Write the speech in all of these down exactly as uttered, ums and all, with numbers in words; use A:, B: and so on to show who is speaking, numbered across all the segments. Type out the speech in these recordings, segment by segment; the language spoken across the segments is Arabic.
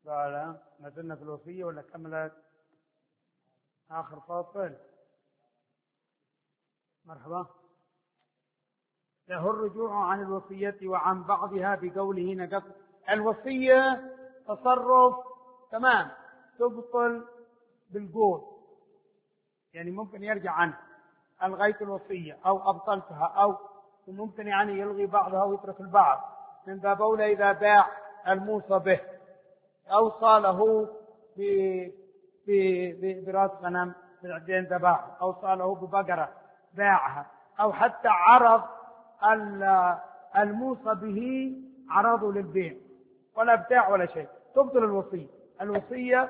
A: قال ما زلنا في الوصية ولا كملت آخر فاصل؟ مرحبا. له الرجوع عن الوصية وعن بعضها بقوله نقص. الوصية تصرف تمام تبطل بالقول، يعني ممكن يرجع عنه، ألغيت الوصية أو أبطلتها، أو ممكن يعني يلغي بعضها ويترك البعض، من باب أولى إذا باع الموصى به، أوصى له براس غنم بعدين ذبحها، أوصى له ببقرة باعها، أو حتى عرض الموصى به عرضه للبيع ولا بتاع ولا شيء، تبطل الوصية. الوصية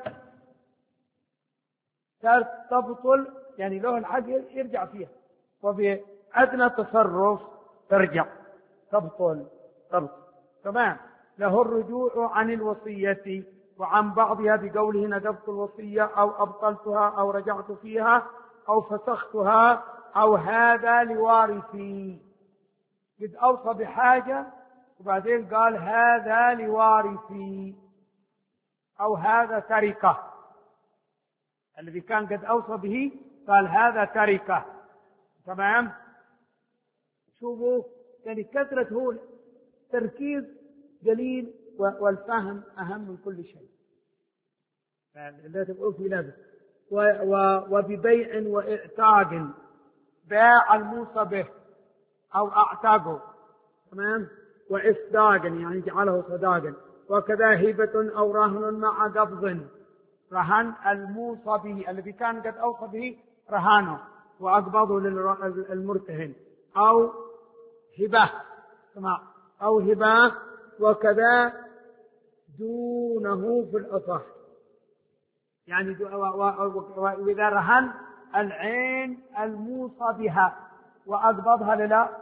A: تبطل يعني له الحق يرجع فيها، وبأدنى تصرف ترجع تبطل تبطل تمام. له الرجوع عن الوصية وعن بعضها بقوله نقضت الوصية أو أبطلتها أو رجعت فيها أو فسختها أو هذا لوارثي. قد أوصى بحاجة وبعدين قال هذا لوارثي أو هذا تركة، الذي كان قد أوصى به قال هذا تركة تمام. شوفوا يعني كثرة هو تركيز قليل والفهم أهم من كل شيء. لا تقول في لابس وببيع وإعتاق، باع الموصى به أو أعتاقه تمام، وإصداقا يعني جعله صداقا، وكذا هبة أو رهن مع قبض. رهن الموصى به الذي كان قد أوصى به رهانه وأقبضه للمرتهن، أو هبة أو هبة وكذا دونه في الأصح، يعني وإذا رهن العين الموصى بها وأقبضها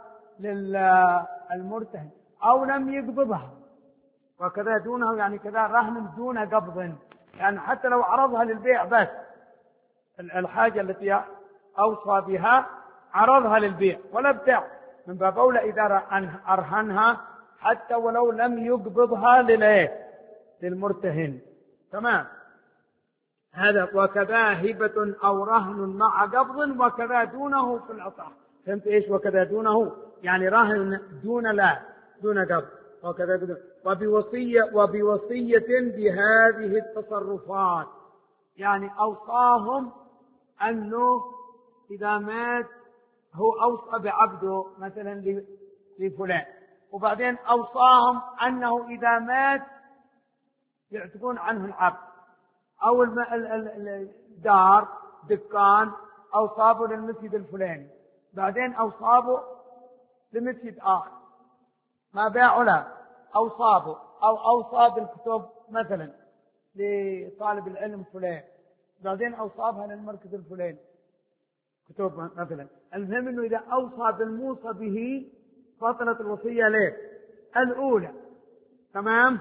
A: للمرتهن أو لم يقبضها، وكذا دونه يعني كذا رهن دون قبض، يعني حتى لو عرضها للبيع بس الحاجة التي أوصى بها عرضها للبيع ولا بتاع، من باب أولى إذا أرهنها حتى ولو لم يقبضها للمرتهن تمام. هذا وكذا هبة أو رهن مع قبض وكذا دونه في الأصح. فهمت إيش وكذا دونه؟ يعني رهن دون لا دون قبض وكذا دون. وبوصية وبوصية بهذه التصرفات، يعني أوصاهم أنه إذا مات هو أوصى بعبده مثلا لفلان، وبعدين أوصاهم أنه إذا مات يعتقون عنه العبد، أو الدار دكان أوصابه للمسجد الفلاني، بعدين أوصابه لمسجد آخر ما باعوا له، أوصابه أو أوصى بالكتب مثلا لطالب العلم فلان، بعدين أوصابها للمركز الفلاني كتب مثلا. المهم أنه إذا أوصى بالموصى به بطلت الوصية ليه الأولى تمام.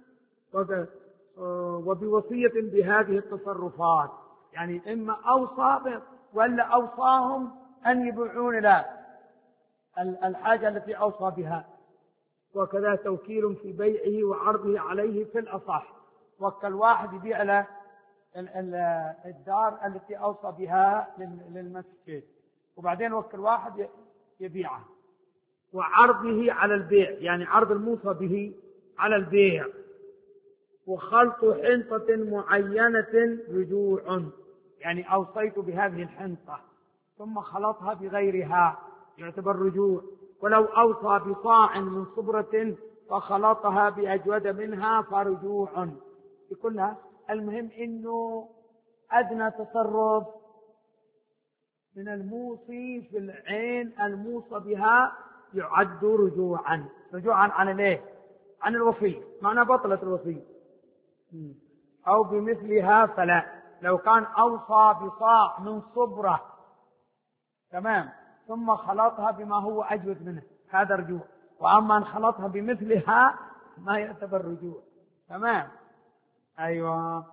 A: وبوصية بهذه التصرفات، يعني إما أوصى ولا أوصاهم أن يبيعون له الحاجة التي أوصى بها. وكذا توكيل في بيعه وعرضه عليه في الأصح، وكل واحد يبيع له الدار التي أوصى بها للمسجد، وبعدين وكل واحد يبيعها، وعرضه على البيع يعني عرض الموصى به على البيع. وخلط حنطة معينة رجوع، يعني أوصيت بهذه الحنطة ثم خلطها بغيرها يعتبر رجوع. ولو أوصى بصاع من صبرة فخلطها بأجود منها فرجوع. كلها المهم إنه أدنى تصرف من الموصي في العين الموصى بها يعد رجوعا. رجوعا عن الايه؟ عن الوصية، معنى بطلت الوصية. أو بمثلها فلا. لو كان أوصى بصاع من صبرة تمام ثم خلطها بما هو أجود منه هذا رجوع، وأما أن خلطها بمثلها ما يعتبر رجوع تمام. أيوة.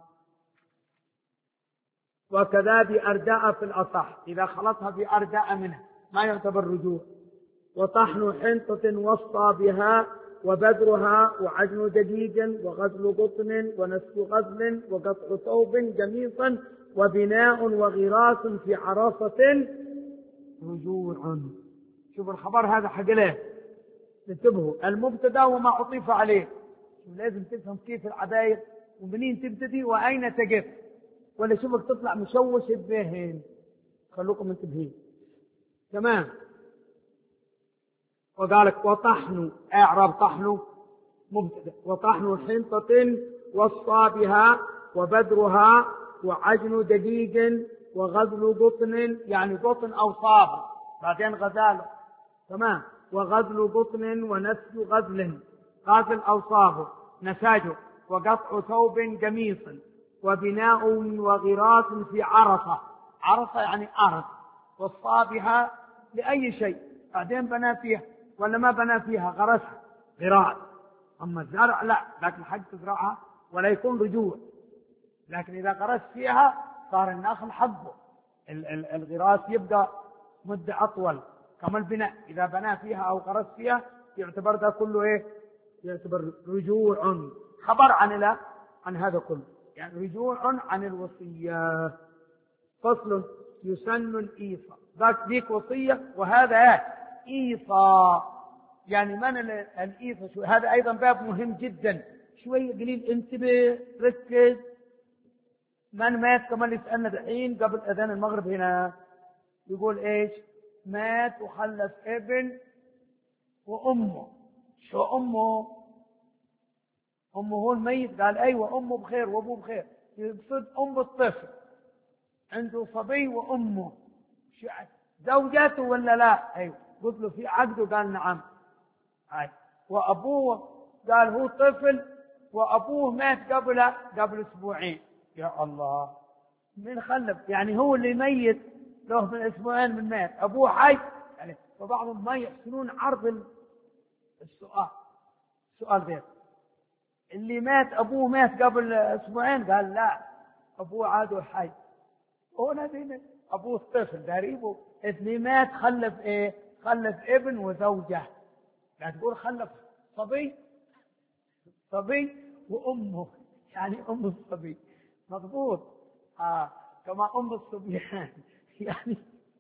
A: وكذا بأرداء في الأصح، إذا خلطها بأرداء منه ما يعتبر رجوع. وطحن حنطة وصى بها وبدرها وعجن دجيج وغزل قطن ونسف غزل وقطع ثوب جميصا وبناء وغراس في عرصة رجوع. شوف الخبر هذا حق له، انتبهوا، المبتدا وما عطف عليه. لازم تفهم كيف العباير ومنين تبتدي وأين تقف، ولا شوفك تطلع مشوش الذهن. خلوكم منتبهين. تمام. وقالك وطحن، اعراب طحن مبتدا، وطحن حنطة وصابها وبدرها وعجن دقيق وغزل قطن، يعني قطن أو صاب بعدين غزاله. تمام. وغزل قطن ونسج غزل، غازل أو صاب نساجه، وقطع ثوب قميص، وبناء وغراس في عرصة، عرصة يعني أرض، والصابها لأي شيء بعدين بنى فيها ولا ما بنى فيها غرسها غراس. أما الزرع لا، لكن حق تزرعها ولا يكون رجوع، لكن إذا غرست فيها صار النخل حقه. الغراس يبدأ مدة أطول كما البناء، إذا بنى فيها أو غرس فيها يعتبر ذا كله إيه؟ يعتبر رجوع. خبر عن لا عن هذا كله، يعني رجوع عن الوصية. فصل يسن الإيصاء، ذاك ديك وصية وهذا إيصاء، يعني من الإيصاء؟ شو هذا؟ أيضا باب مهم جدا، شوية قليل انتبه ركز. من مات كما اللي سألنا دحين قبل أذان المغرب هنا، يقول إيش؟ مات وخلف ابن وأمه. شو أمه؟ أمه هو الميت؟ قال أيوة أمه بخير وأبوه بخير، يقصد أم الطفل، عنده صبي وأمه زوجته ولا لا؟ أيوة. قلت له في عقده؟ قال نعم. أي. وأبوه؟ قال هو طفل وأبوه مات قبل قبل أسبوعين. يا الله، من خلف؟ يعني هو اللي ميت له من أسبوعين من مات، أبوه حي يعني. فبعضهم ما يحسنون عرض السؤال. السؤال غير اللي مات أبوه مات قبل أسبوعين، قال لا أبوه عاده حي. هنا دين أبوه طفل دريبه، اللي مات خلف إيه؟ خلف ابن وزوجة. لا تقول خلف صبي، صبي وأمه، يعني أم الصبي مضبوط. آه. كما أم الصبيان يعني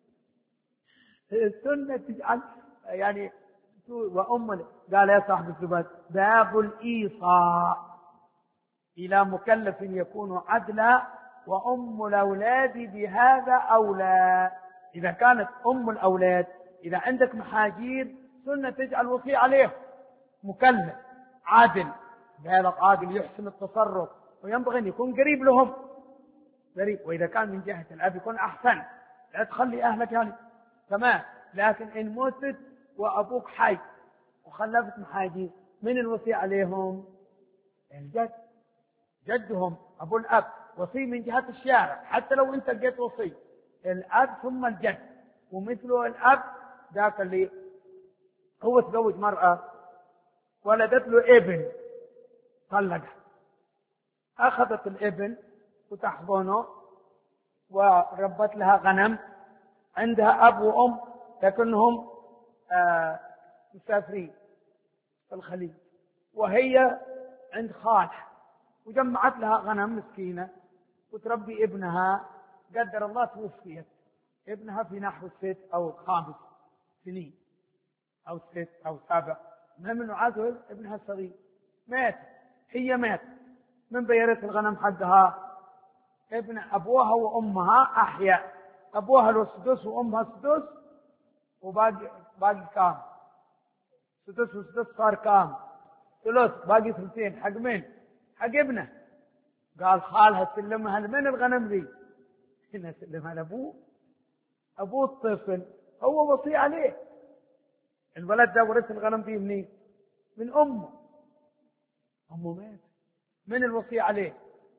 A: السنة تجعل يعني وأم. قال يا صاحب الزبد باب الإيصاء إلى مكلف يكون عدلا، وأم الأولاد بهذا أولى. إذا كانت أم الأولاد، إذا عندك محاجير سنة تجعل وصي عليه مكلف عادل، بالغ عاقل يحسن التصرف، وينبغي أن يكون قريب لهم قريب. وإذا كان من جهة الأب يكون أحسن، لا تخلي أهلك يعني تمام. لكن إن متت وأبوك حي وخلفت محاجير، من الوصي عليهم؟ الجد، جدهم أبو الأب وصي من جهة الشارع. حتى لو أنت لقيت وصي، الأب ثم الجد، ومثله الأب ذاك اللي هو تزوج مرأة ولدت له ابن، طلقها، أخذت الابن وتحضنه وربت لها غنم، عندها أب وأم لكنهم آه مسافرين في الخليج، وهي عند خالها، وجمعت لها غنم مسكينة وتربي ابنها. قدر الله توفيت، ابنها في نحو الست أو خامس سنين أو ست أو سبع، المهم أنه عاد ابنها الصغير مات، هي مات، من بيرت الغنم حقها؟ ابن أبوها وأمها أحياء، أبوها له سدس وأمها سدس، وباقي باقي كام؟ سدس وسدس صار كام؟ ثلث، باقي ثلثين. حق مين؟ حق ابنه. قال خالها سلمها لمن الغنم ذي؟ هنا سلمها لأبوه، أبوه الطفل هو وصي عليه. الولد ده ورث الغنم ذي منين؟ من أمه، أمه مات، من الوصي عليه؟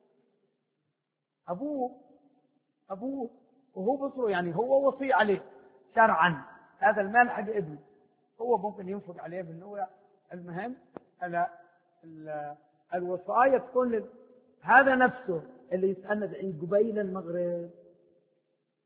A: أبوه، أبوه وهو بصره، يعني هو وصي عليه شرعا. هذا المال حق ابنه، هو ممكن ينفق عليه بالنوع. المهم على الوصاية تكون لل... هذا نفسه اللي يسألنا عند قبيل المغرب،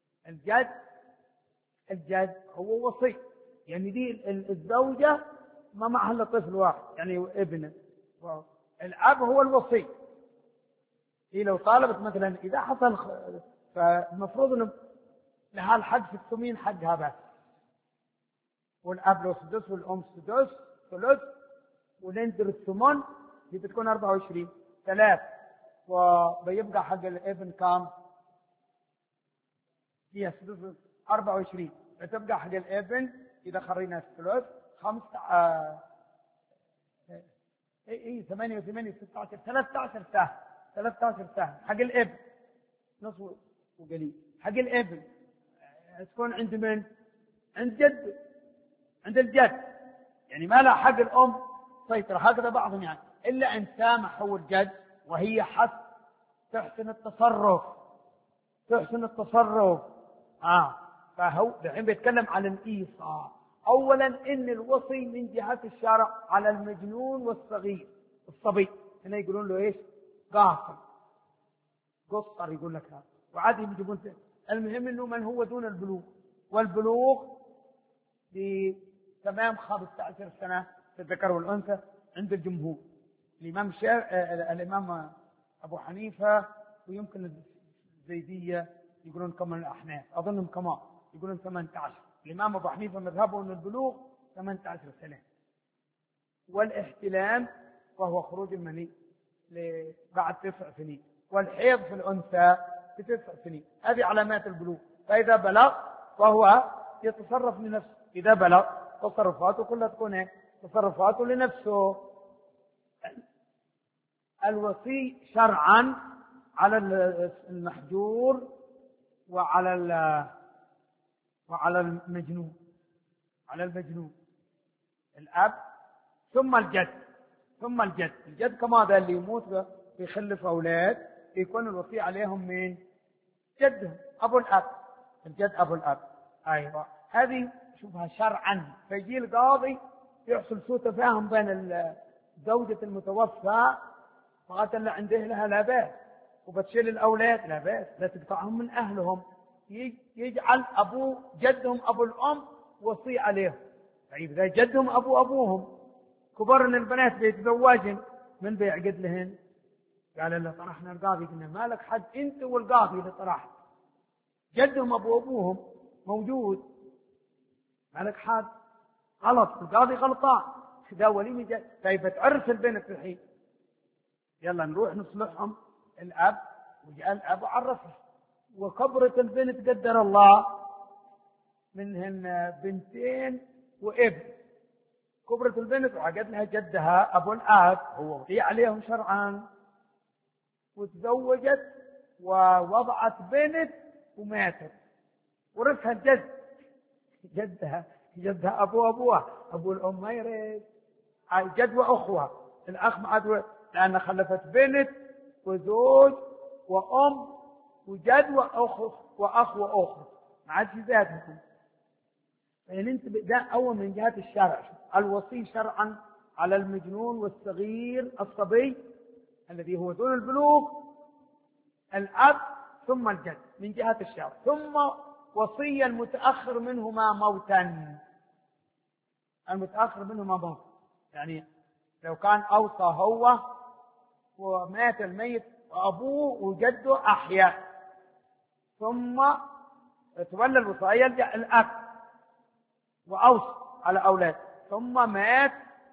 A: الجد، الجد هو وصي، يعني دي الزوجة ما معها إلا طفل واحد يعني ابنه. الأب هو الوصي. هي لو طالبت مثلا إذا حصل خ... فالمفروض أنه لها الحق في الثمين حقها بس، والأب له سدس والأم سدس ثلث، وننزل الثمن دي بتكون أربعة وعشرين ثلاث، وبيبقى حق الابن كام؟ هي سدس أربعة وعشرين، بتبقى حق الابن إذا خرينا الثلث خمسة آه... اي اي ثمانية وثمانية ستة عشر ثلاثة عشر سهم، ثلاثة عشر سهم حق الابن نص وقليل. حق الابن تكون عند من؟ عند جد، عند الجد، يعني ما لا حق الام سيطرة. هكذا بعضهم يعني الا ان سامحوا الجد وهي حس تحسن التصرف، تحسن التصرف اه فهو الحين بيتكلم عن الايصاء. اولا ان الوصي من جهة الشرع على المجنون والصغير، الصبي هنا يقولون له ايش؟ قاصر، قصر يقول لك هذا، وعادي يجيبون. المهم انه من هو دون البلوغ، والبلوغ بتمام خمسة عشر سنة في الذكر والانثى عند الجمهور. الامام شا... الامام ابو حنيفة ويمكن الزيدية يقولون كمان الاحناف اظنهم كمان يقولون ثمانية عشر. الامام ابو حنيفة مذهبه ان البلوغ ثمانية عشر سنة. والاحتلام وهو خروج المني بعد تسع سنين، والحيض في الانثى بتسع سنين. هذه علامات البلوغ. فاذا بلغ فهو يتصرف لنفسه، اذا بلغ تصرفاته كلها تكون تصرفاته لنفسه. الوصي شرعا على المحجور وعلى وعلى المجنون، على المجنون الاب ثم الجد، ثم الجد. الجد كما ذا اللي يموت ويخلف اولاد يكون الوصي عليهم من جدهم ابو الاب، الجد ابو الاب. ايوه هذه شوفها شرعا. فيجي القاضي يحصل سوء تفاهم بين زوجة المتوفى فقط اللي عنده لها لا باس، وبتشيل الاولاد لا باس، لا تقطعهم من اهلهم. يجعل ابو جدهم ابو الام وصي عليهم. طيب اذا جدهم ابو ابوهم كبر ان البنات بيتزوجن من بيعقد لهن؟ قال له طرحنا القاضي، قلنا ما لك حد انت والقاضي اللي طرحت، جدهم ابو ابوهم موجود ما لك حد، غلط، القاضي غلطان، ده ولي مجد. طيب تعرف البنت الحين، يلا نروح نصلحهم. الاب وجاء الاب وعرفها، وكبرت البنت قدر الله منهن بنتين وابن، كبرت البنت وعقد لها جدها ابو الاب هو ولي عليهم شرعا، وتزوجت ووضعت بنت وماتت، ورثها الجد، جدها جدها ابو ابوها، ابو الام ما يرث، جد واخوها، الاخ ما عاد، لان خلفت بنت وزوج وام وجد واخ واخ واخت، ما عادش ذاتهم. يعني انت ده اول من جهه الشرع. الوصي شرعا على المجنون والصغير الصبي الذي هو دون البلوغ الاب ثم الجد من جهه الشرع، ثم وصي المتاخر منهما موتا. المتاخر منهما موت يعني لو كان اوصى هو ومات الميت وابوه وجده احياء، ثم تولى الوصايه الاب واوصى على اولاد، ثم مات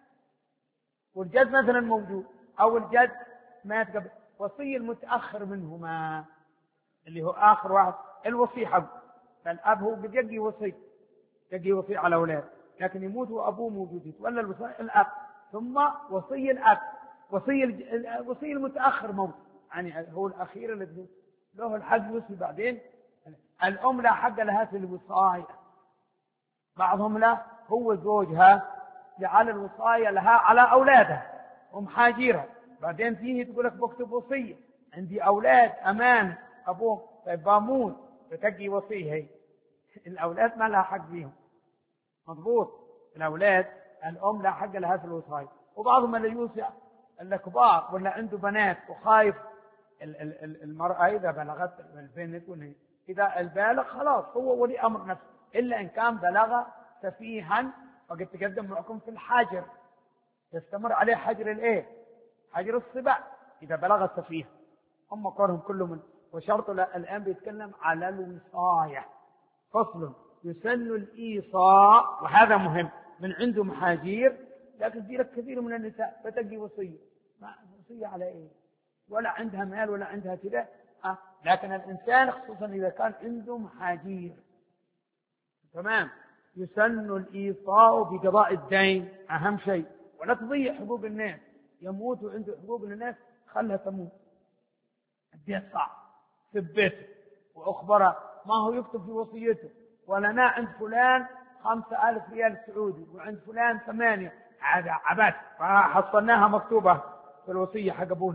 A: والجد مثلا موجود او الجد مات قبل، وصي المتاخر منهما اللي هو اخر واحد الوصي حقه. فالاب هو بيجي وصي، يجي وصي على اولاد، لكن يموت وابوه موجود، يتولى الوصايه الاب، ثم وصي الاب، وصي الوصي المتاخر موت، يعني هو الاخير الذي له الحق يوصي بعدين. الام لا حق لها في الوصايه، بعضهم لا، هو زوجها جعل الوصايه لها على اولادها ومحاجيرها، بعدين فيه تقول لك بكتب وصيه عندي اولاد امان ابوه، طيب باموت فتجي وصيه هي. الاولاد ما لها حق فيهم، مضبوط، الاولاد الام لا حق لها في الوصايه. وبعضهم اللي يوصي الكبار ولا عنده بنات وخايف المراه اذا بلغت البنت، اذا البالغ خلاص هو ولي امر نفسه، الا ان كان بلغ سفيها وقد تقدم معكم في الحجر، يستمر عليه حجر الايه؟ حجر الصبا اذا بلغ السفيه. هم قولهم كله من. وشرط الان بيتكلم على الوصايه. فصل: يسن الايصاء، وهذا مهم، من عنده محاجير، لكن في لك كثير من النساء بتجي وصيه، ما وصيه على ايه؟ ولا عندها مال ولا عندها كذا. أه؟ لكن الانسان خصوصا اذا كان عنده محاجير، تمام، يسن الايصاء بقضاء الدين، اهم شيء، ولا تضيع حقوق الناس. يموت وعنده حقوق للناس، خلها تموت. الدين صعب، ثبته واخبره، ما هو يكتب في وصيته ولنا عند فلان خمسة آلاف ريال سعودي وعند فلان ثمانية، هذا عبث. فحصلناها مكتوبة في الوصية حق أبونا.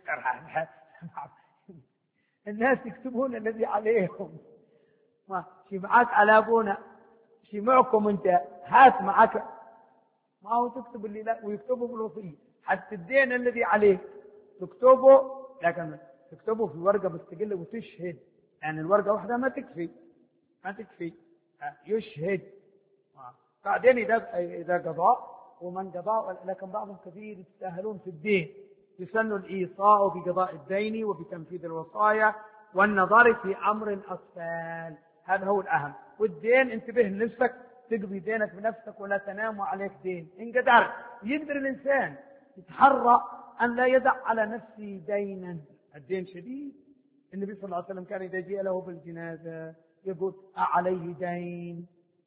A: الناس يكتبون الذي عليهم. ما شي معك على أبونا، شي معكم أنت، هات معك، ما هو تكتب اللي لا، ويكتبه في الوصية. حتى الدين الذي عليه تكتبه، لكن تكتبه في ورقة مستقلة وتشهد، يعني الورقة واحدة ما تكفي، ما تكفي، يشهد. بعدين إذا إذا قضاء ومن قضاء، لكن بعضهم كثير يتساهلون في الدين. يسن الإيصاء بقضاء الدين وبتنفيذ الوصايا والنظر في أمر الأطفال، هذا هو الأهم. والدين انتبه لنفسك، تقضي دينك بنفسك ولا تنام عليك دين إن قدر. يقدر الإنسان يتحرى أن لا يدع على نفسه دينا. الدين شديد. النبي صلى الله عليه وسلم كان إذا جاء له بالجنازة يقول: أعليه دين؟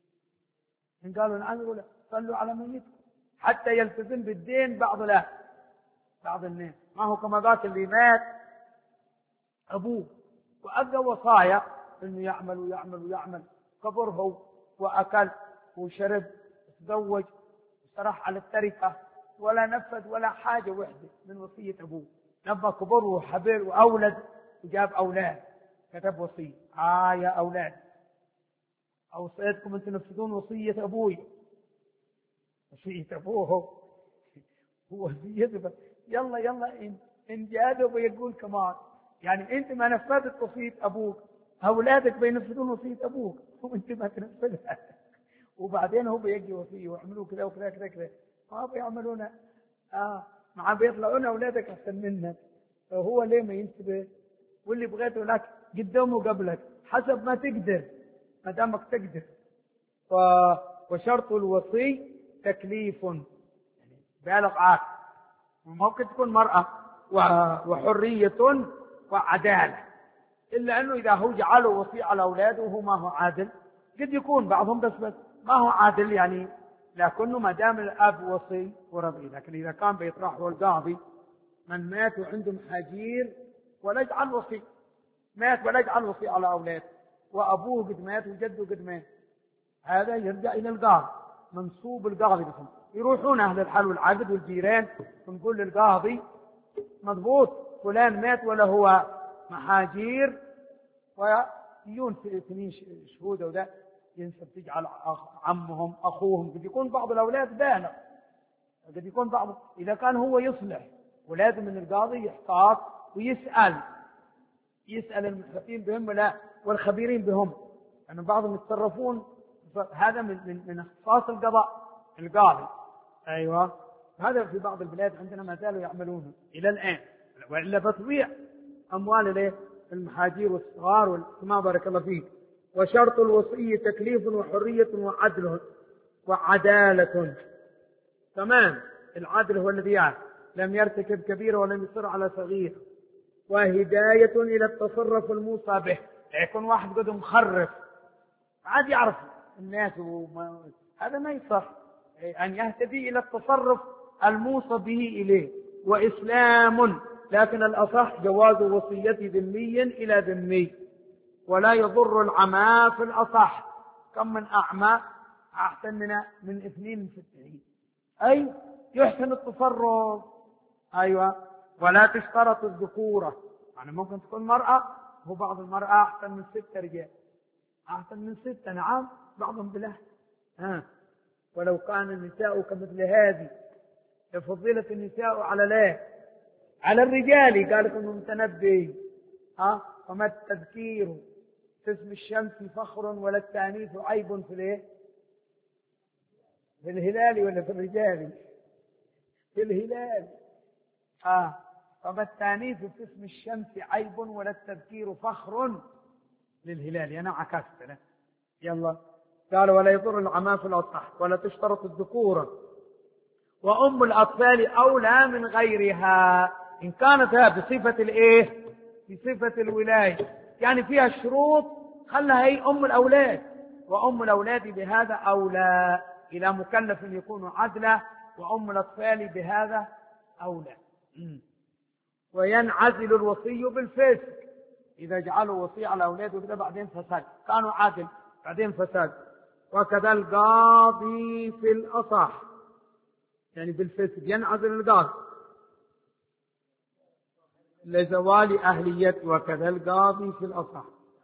A: إن قالوا نعم يقول: صلوا على ميتكم. حتى يلتزم بالدين بعض لا بعض الناس، ما هو كما ذاك اللي مات أبوه وأبدأ وصايا إنه يعمل ويعمل ويعمل، كبره وأكل وشرب وتزوج وسرح على التركة، ولا نفذ ولا حاجة وحدة من وصية أبوه. لما كبر وحبل وأولد وجاب أولاد كتب وصية: آه يا أولاد أوصيتكم أن تنفذون وصية أبوي. وصية أبوه هو وصيته، يلا يلا إن إن جاده بيقول كمان، يعني أنت ما نفذت وصية أبوك، أولادك بينفذون وصية أبوك وأنت ما تنفذها. وبعدين هو بيجي وصية ويعملوا كذا وكذا كذا كذا، ما بيعملون آه مع بيطلعون أولادك أحسن منك. فهو ليه ما ينتبه؟ واللي بغيته لك قدامه قبلك حسب ما تقدر، ما دامك تقدر. ف... وشرط الوصي تكليف، يعني بالغ عاقل، ممكن تكون مرأة وحرية وعدالة، إلا أنه إذا هو جعله وصي على أولاده وهو ما هو عادل، قد يكون بعضهم بس بس ما هو عادل يعني، لكنه ما دام الأب وصي ورضي. لكن إذا كان بيطرحه القاضي من مات وعنده محاجير ولا يجعل وصي، مات ولا يجعل وصي على أولاده، وأبوه قد مات وجده قد مات، هذا يرجع إلى القاضي، منصوب القاضي بهم. يروحون أهل الحل والعقد والجيران ونقول للقاضي: مضبوط فلان مات ولا هو محاجير، ويجون في اثنين شهود وده ينسب تجعل عمهم أخوهم. قد يكون بعض الأولاد بالغ، قد يكون بعض، إذا كان هو يصلح ولازم من القاضي يحتاط ويسأل يسأل المحيطين بهم ولا والخبيرين بهم، لأن يعني بعضهم يتصرفون. هذا من من من اختصاص القضاء القاضي. أيوة، هذا في بعض البلاد عندنا ما زالوا يعملونه إلى الآن، وإلا بتضيع أموال الايه المحاجير والصغار كما بارك الله فيك. وشرط الوصي تكليف وحرية وعدل وعدالة. تمام، العدل هو الذي يعني لم يرتكب كبيرة ولم يصر على صغير. وهداية إلى التصرف الموصى به، يكون واحد قد مخرف عاد يعرف الناس وما... هذا ما يصح، أن يهتدي إلى التصرف الموصى به إليه. وإسلام، لكن الأصح جواز وصية ذمي إلى ذمي، ولا يضر العمى في الأصح. كم من أعمى أحسن من من اثنين من ستين، أي يحسن التصرف. أيوة، ولا تشترط الذكورة، يعني ممكن تكون مرأة وبعض المرأة أحسن من ستة رجال، أحسن من ستة، نعم بعضهم بله. ها، ولو كان النساء كمثل هذه لفضيلة النساء على لا على الرجال، قال ابن المتنبي: ها، وما التذكير في اسم الشمس فخر ولا التانيث عيب في الايه في الهلال ولا في الرجال؟ في الهلال. آه طب التانيث في اسم الشمس عيب ولا التذكير فخر للهلال؟ أنا عكست له. يلا قال ولا يضر العمى في الأصح ولا تشترط الذكورة، وأم الأطفال أولى من غيرها إن كانت بصفة الإيه؟ بصفة الولاية، يعني فيها شروط خلها هي أم الأولاد، وأم الأولاد بهذا أولى إلى مكلف يكون عدلا، وأم الأطفال بهذا أولى. وينعزل الوصي بالفسق إذا جعلوا وصي على أولاده كده بعدين فساد، كانوا عادل بعدين فساد. وكذا القاضي في الأصح، يعني بالفسق ينعزل القاضي لزوال أهليته، وكذا القاضي في الأصح.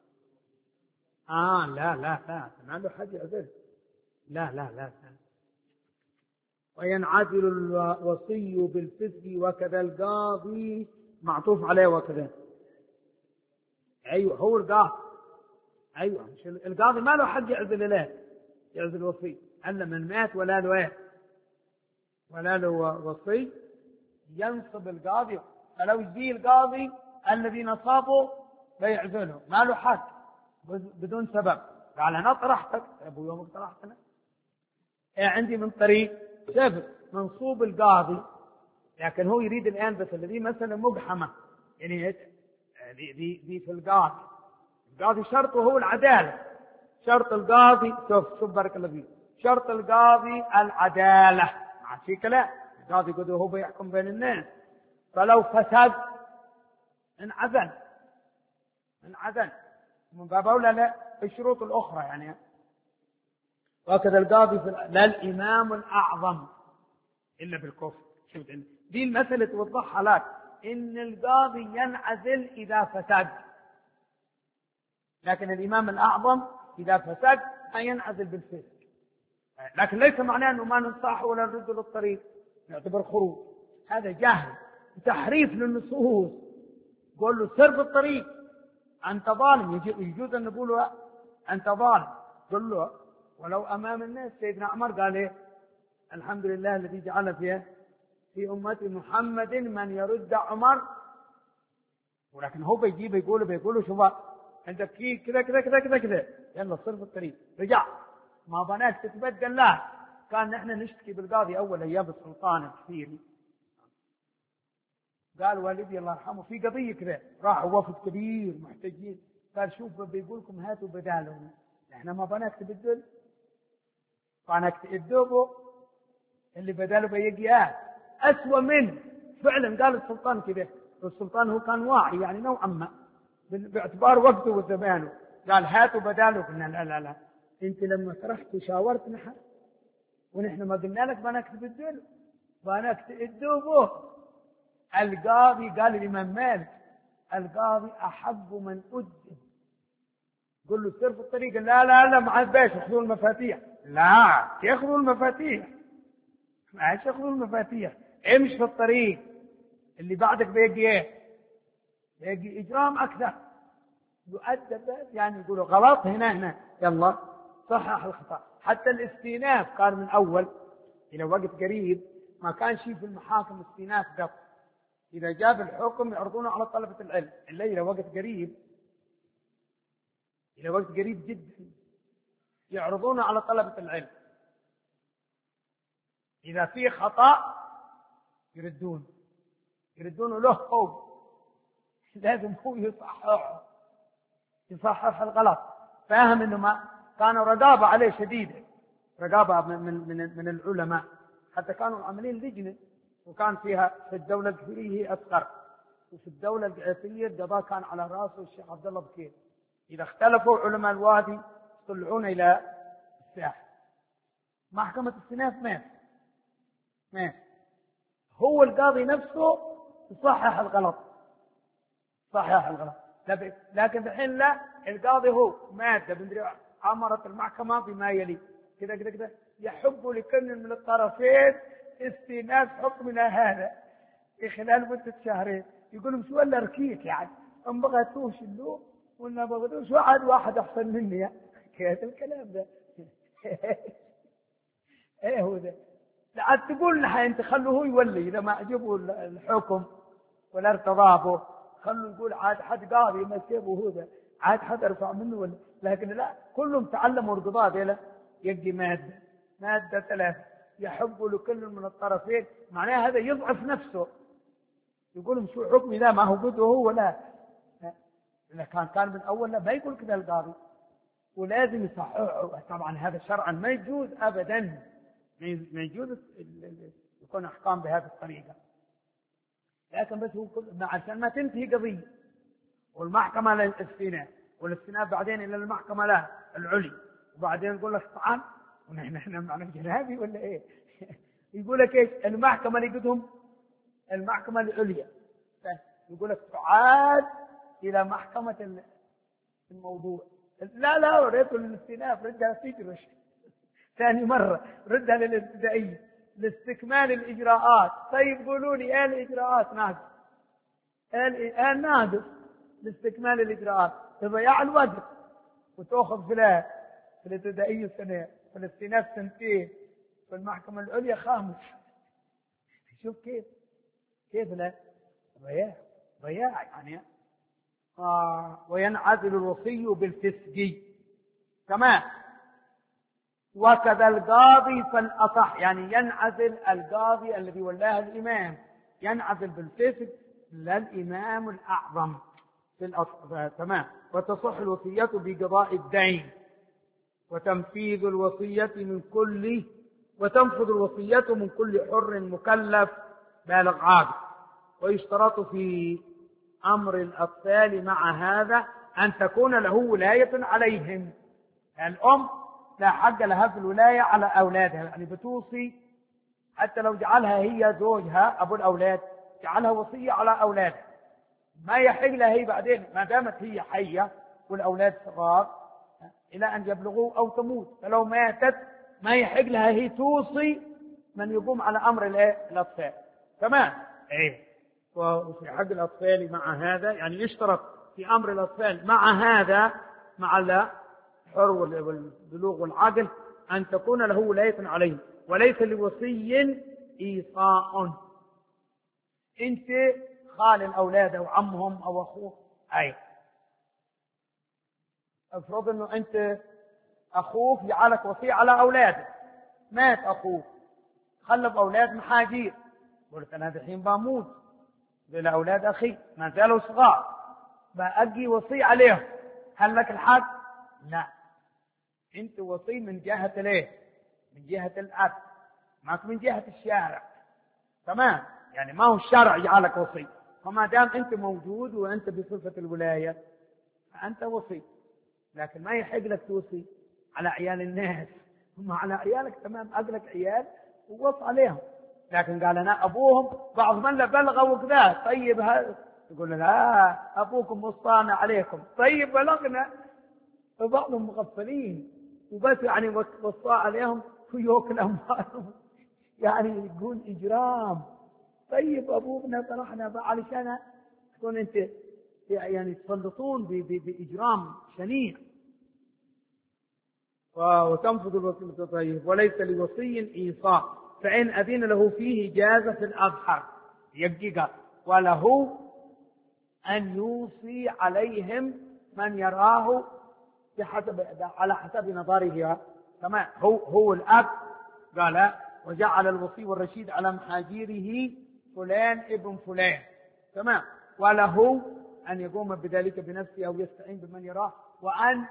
A: آه لا لا لا ما له حد يعزل، لا لا لا, لا. وينعزل الوصي بالفسق وكذا القاضي معطوف عليه وكذا. أيوة هو القاضي، أيوة مش القاضي ما له حق يعزل له، يعزل الوصي ألا من مات ولا له ولا له وصي ينصب القاضي، فلو يجي القاضي الذي نصابه بيعزله ما له حق بدون سبب، قال أنا طرحتك أبو يومك طرحتنا. إيه عندي من طريق شاف منصوب القاضي، لكن هو يريد الآن بس الذي مثلا مقحمة، يعني دي, دي, دي في القاضي، القاضي شرطه هو العدالة، شرط القاضي شوف شوف بارك الله فيك، شرط القاضي العدالة مع في كلام القاضي قد هو بيحكم بين الناس، فلو فسد انعزل انعزل من باب أولى لا الشروط الأخرى يعني. وكذا القاضي في لا الإمام الأعظم إلا بالكفر. شوف دي المسألة توضحها لك إن القاضي ينعزل إذا فسد، لكن الإمام الأعظم إذا فسد ينعزل بالفسق، لكن ليس معناه أنه ما ننصح ولا نرد للطريق يعتبر خروج، هذا جهل تحريف للنصوص. قول له سر بالطريق أنت ظالم، يجوز أن نقول أنت ظالم، قل له ولو أمام الناس. سيدنا عمر قال إيه؟ الحمد لله الذي جعل فيها في أمة محمد من يرد عمر، ولكن هو بيجيب يقول بيقولوا شوف عندك كذا كذا كذا كذا كذا يلا صر في الطريق رجع ما بناك تتبدل. لا كان نحن نشتكي بالقاضي أول أيام السلطان الكثير، قال والدي الله يرحمه في قضية كذا راحوا وفد كبير محتاجين، قال شوف بيقول لكم هاتوا بدالهم، احنا ما بناك تبدل بناك تأدبوا اللي بداله بيجي أسوأ من فعلا. قال السلطان كذا، السلطان هو كان واعي يعني نوعا ما باعتبار وقته وزمانه، قال هاتوا بداله. قلنا لا لا لا انت لما سرحت وشاورتنا نحن ونحن ما قلنا لك بناك تبدل بناك تأدبوا. القاضي قال الإمام مالك القاضي أحب من أدب، قل له سير في الطريق، لا لا لا مع الباش ياخذوا المفاتيح، لا ياخذوا المفاتيح ما ياخذوا المفاتيح، امشي في الطريق اللي بعدك بيجي ايه؟ بيجي إجرام أكثر يؤدب، يعني يقولوا غلط هنا هنا يلا صحح الخطأ. حتى الاستئناف كان من أول إلى وقت قريب ما كان شيء في المحاكم استئناف قط، إذا جاب الحكم يعرضونه على طلبة العلم، إلا إلى وقت قريب إلى وقت قريب جدا يعرضونه على طلبة العلم، إذا في خطأ يردون يردونه له هو، لازم هو يصحح يصحح الغلط. فاهم إنه ما كان رقابة عليه شديدة، رقابة من من من العلماء، حتى كانوا عاملين لجنة وكان فيها في الدولة الكفرية أصغر، وفي الدولة القياسية القضاء كان على رأسه الشيخ عبد الله بكير. إذا اختلفوا علماء الوادي يطلعون إلى الساحة، محكمة السناف ما ما هو القاضي نفسه يصحح الغلط صحح الغلط. لكن الحين لا، القاضي هو مادة بندري أمرت المحكمة بما يلي كذا كذا كذا، يحب لكل من الطرفين استئناف حكمنا هذا في خلال مدة شهرين. يقولوا شو ولا ركيك يعني أم بغيتوش اللو ولا بغيتوش واحد واحد أحسن مني، كيف الكلام ده؟ ايه هو ده. لا تقول لها انت خلوه هو يولي، اذا ما عجبه الحكم ولا ارتضى به خلوا يقول عاد حد قاضي ما سيبه هو ده، عاد حد ارفع منه ولا. لكن لا، كلهم تعلموا القضاء لا يجي ماده ماده ثلاثه يحب لكل من الطرفين، معناه هذا يضعف نفسه، يقول شو حكمي لا ما هو قده هو ولا إذا كان كان من اول لا ما يقول كذا القاضي، ولازم يصححه. طبعا هذا شرعا ما يجوز ابدا، ما يجوز يكون احكام بهذه الطريقه. لكن بس هو كل عشان ما تنتهي قضيه والمحكمه للاستئناف، والاستئناف بعدين الى المحكمه لا العلي، وبعدين يقول لك طعن ونحن احنا معنا جنابي ولا ايه؟ يقول لك ايش؟ المحكمه اللي قدهم المحكمه العليا، يقول لك تعاد الى محكمه الموضوع. لا لا وريته للاستئناف، ردها سجن ثاني مره، ردها للابتدائيه لاستكمال الاجراءات. طيب قولوا لي ايه الاجراءات ناقص؟ ايه ناقص لاستكمال الاجراءات؟ تضيع الوقت وتاخذ في في الابتدائيه سنه، في الاستئناف سنتين، في المحكمه العليا خامس. شوف كيف كيف لا ضياع ضياع يعني. آه وينعزل الوصي بالفسق كمان، وكذا القاضي فالأصح، يعني ينعزل القاضي الذي ولاه الإمام ينعزل بالفسق لا الإمام الأعظم في الأصح. تمام. وتصح الوصية بقضاء الدين وتنفيذ الوصية من كل وتنفذ الوصية من كل حر مكلف بالغ عاقل. ويشترط في أمر الأطفال مع هذا أن تكون له ولاية عليهم. الأم لا حق لها في الولاية على أولادها، يعني بتوصي حتى لو جعلها هي زوجها أبو الأولاد جعلها وصية على أولادها، ما يحق لها هي بعدين ما دامت هي حية والأولاد صغار إلى أن يبلغوا أو تموت، فلو ماتت ما يحق لها هي توصي من يقوم على أمر الأطفال. تمام. إيه. وفي حق الأطفال مع هذا، يعني يشترط في أمر الأطفال مع هذا مع الحر والبلوغ والعقل أن تكون له ولاية عليه، وليس لوصي إيصاء. أنت خال الأولاد أو عمهم أو أخوه، أي افرض أنه أنت أخوك جعلك وصي على أولادك، مات أخوك خلف أولاد محاجير، قلت أنا الحين بموت لأولاد أخي ما زالوا صغار بأجي وصي عليهم، هل لك الحق؟ لا، أنت وصي من جهة ليه؟ من جهة الأب، ما من جهة الشارع. تمام. يعني ما هو الشرع يجعلك وصي، فما دام أنت موجود وأنت بصفة الولاية فأنت وصي، لكن ما يحق لك توصي على عيال الناس، هم على عيالك. تمام. أقلك عيال ووص عليهم، لكن قال أنا أبوهم بعض من لا بلغوا وكذا. طيب هذا يقول لا أبوكم وصانا عليكم، طيب بلغنا، فبعضهم مغفلين وبس يعني وصى عليهم ويأكل أموالهم، يعني يقول إجرام. طيب أبونا طرحنا علشان تكون أنت يعني تسلطون بإجرام شنيع. وتنفذ الوصية. طيب. وليس لوصي إيصاء، فإن أذن له فيه جاز في الأظهر يبقى، وله أن يوصي عليهم من يراه بحسب على حسب نظره. تمام. هو هو الأب قال وجعل الوصي والرشيد على محاجيره فلان ابن فلان. تمام. وله أن يقوم بذلك بنفسه أو يستعين بمن يراه، وأن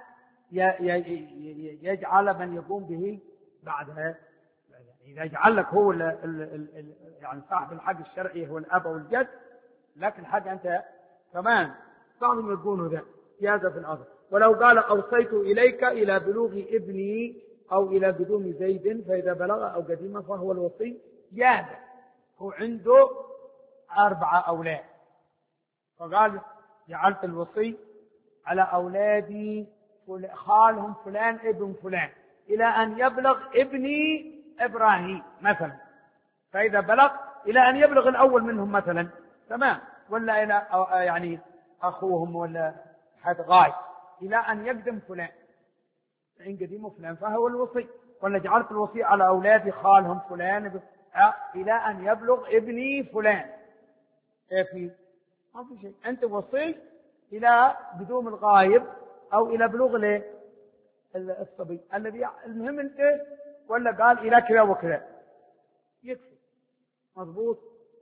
A: يجعل من يقوم به بعدها. إذا جعل لك هو ال ال ال يعني صاحب الحق الشرعي هو الأب أو الجد، لك الحق أنت كمان صاحب يكون ذا جاز في الأرض. ولو قال أوصيت إليك إلى بلوغ ابني أو إلى قدوم زيد فإذا بلغ أو قديم فهو الوصي جاز. هو عنده أربعة أولاد، فقال جعلت الوصي على أولادي خالهم فلان ابن فلان إلى أن يبلغ ابني إبراهيم مثلا، فإذا بلغ إلى أن يبلغ الأول منهم مثلا. تمام. ولا إلى يعني أخوهم ولا حد غاية إلى أن يقدم فلان، فإن قديم فلان فهو الوصي. ولا جعلت الوصية على أولادي خالهم فلان إلى أن يبلغ ابني فلان. إيه في ما في شيء، أنت وصي إلى قدوم الغايب أو إلى بلوغ له الصبي الذي المهم أنت، ولا قال إلى كذا وكذا يكفي. مضبوط.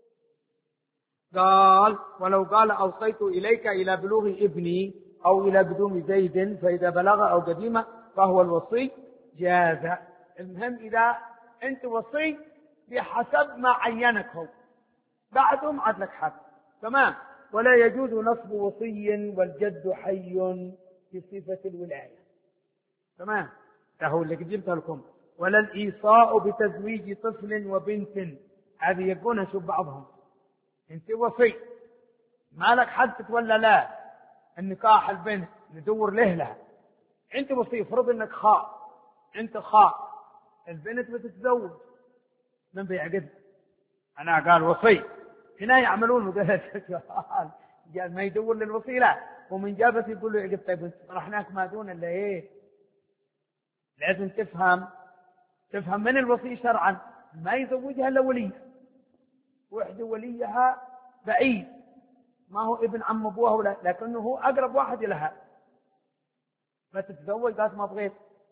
A: قال ولو قال أوصيت إليك إلى بلوغ ابني أو إلى قدوم زيد فإذا بلغ أو قديمة فهو الوصي جاز. المهم إذا أنت وصي بحسب ما عينك هو، بعدهم عاد لك حق. تمام. ولا يجوز نصب وصي والجد حي في صفة الولاية. تمام. هو اللي جبتها لكم. ولا الإيصاء بتزويج طفل وبنت، هذه يقولون شوف بعضهم، انت وصي ما لك حد تتولى لا النكاح البنت ندور له لها، انت وصي. فرض انك خاء، انت خاء البنت بتتزوج من بيعقد، انا قال وصي هنا يعملون مدرسة قال ما يدور للوصي لا، ومن جابت يقول له عقد. طيب رحناك ما دون الا ايه؟ لازم تفهم تفهم من الوصي شرعا ما يزوجها الا وليها، وحده وليها بعيد ما هو ابن عم ابوها ولا، لكنه هو اقرب واحد لها. فتتزوج قالت ما بغيت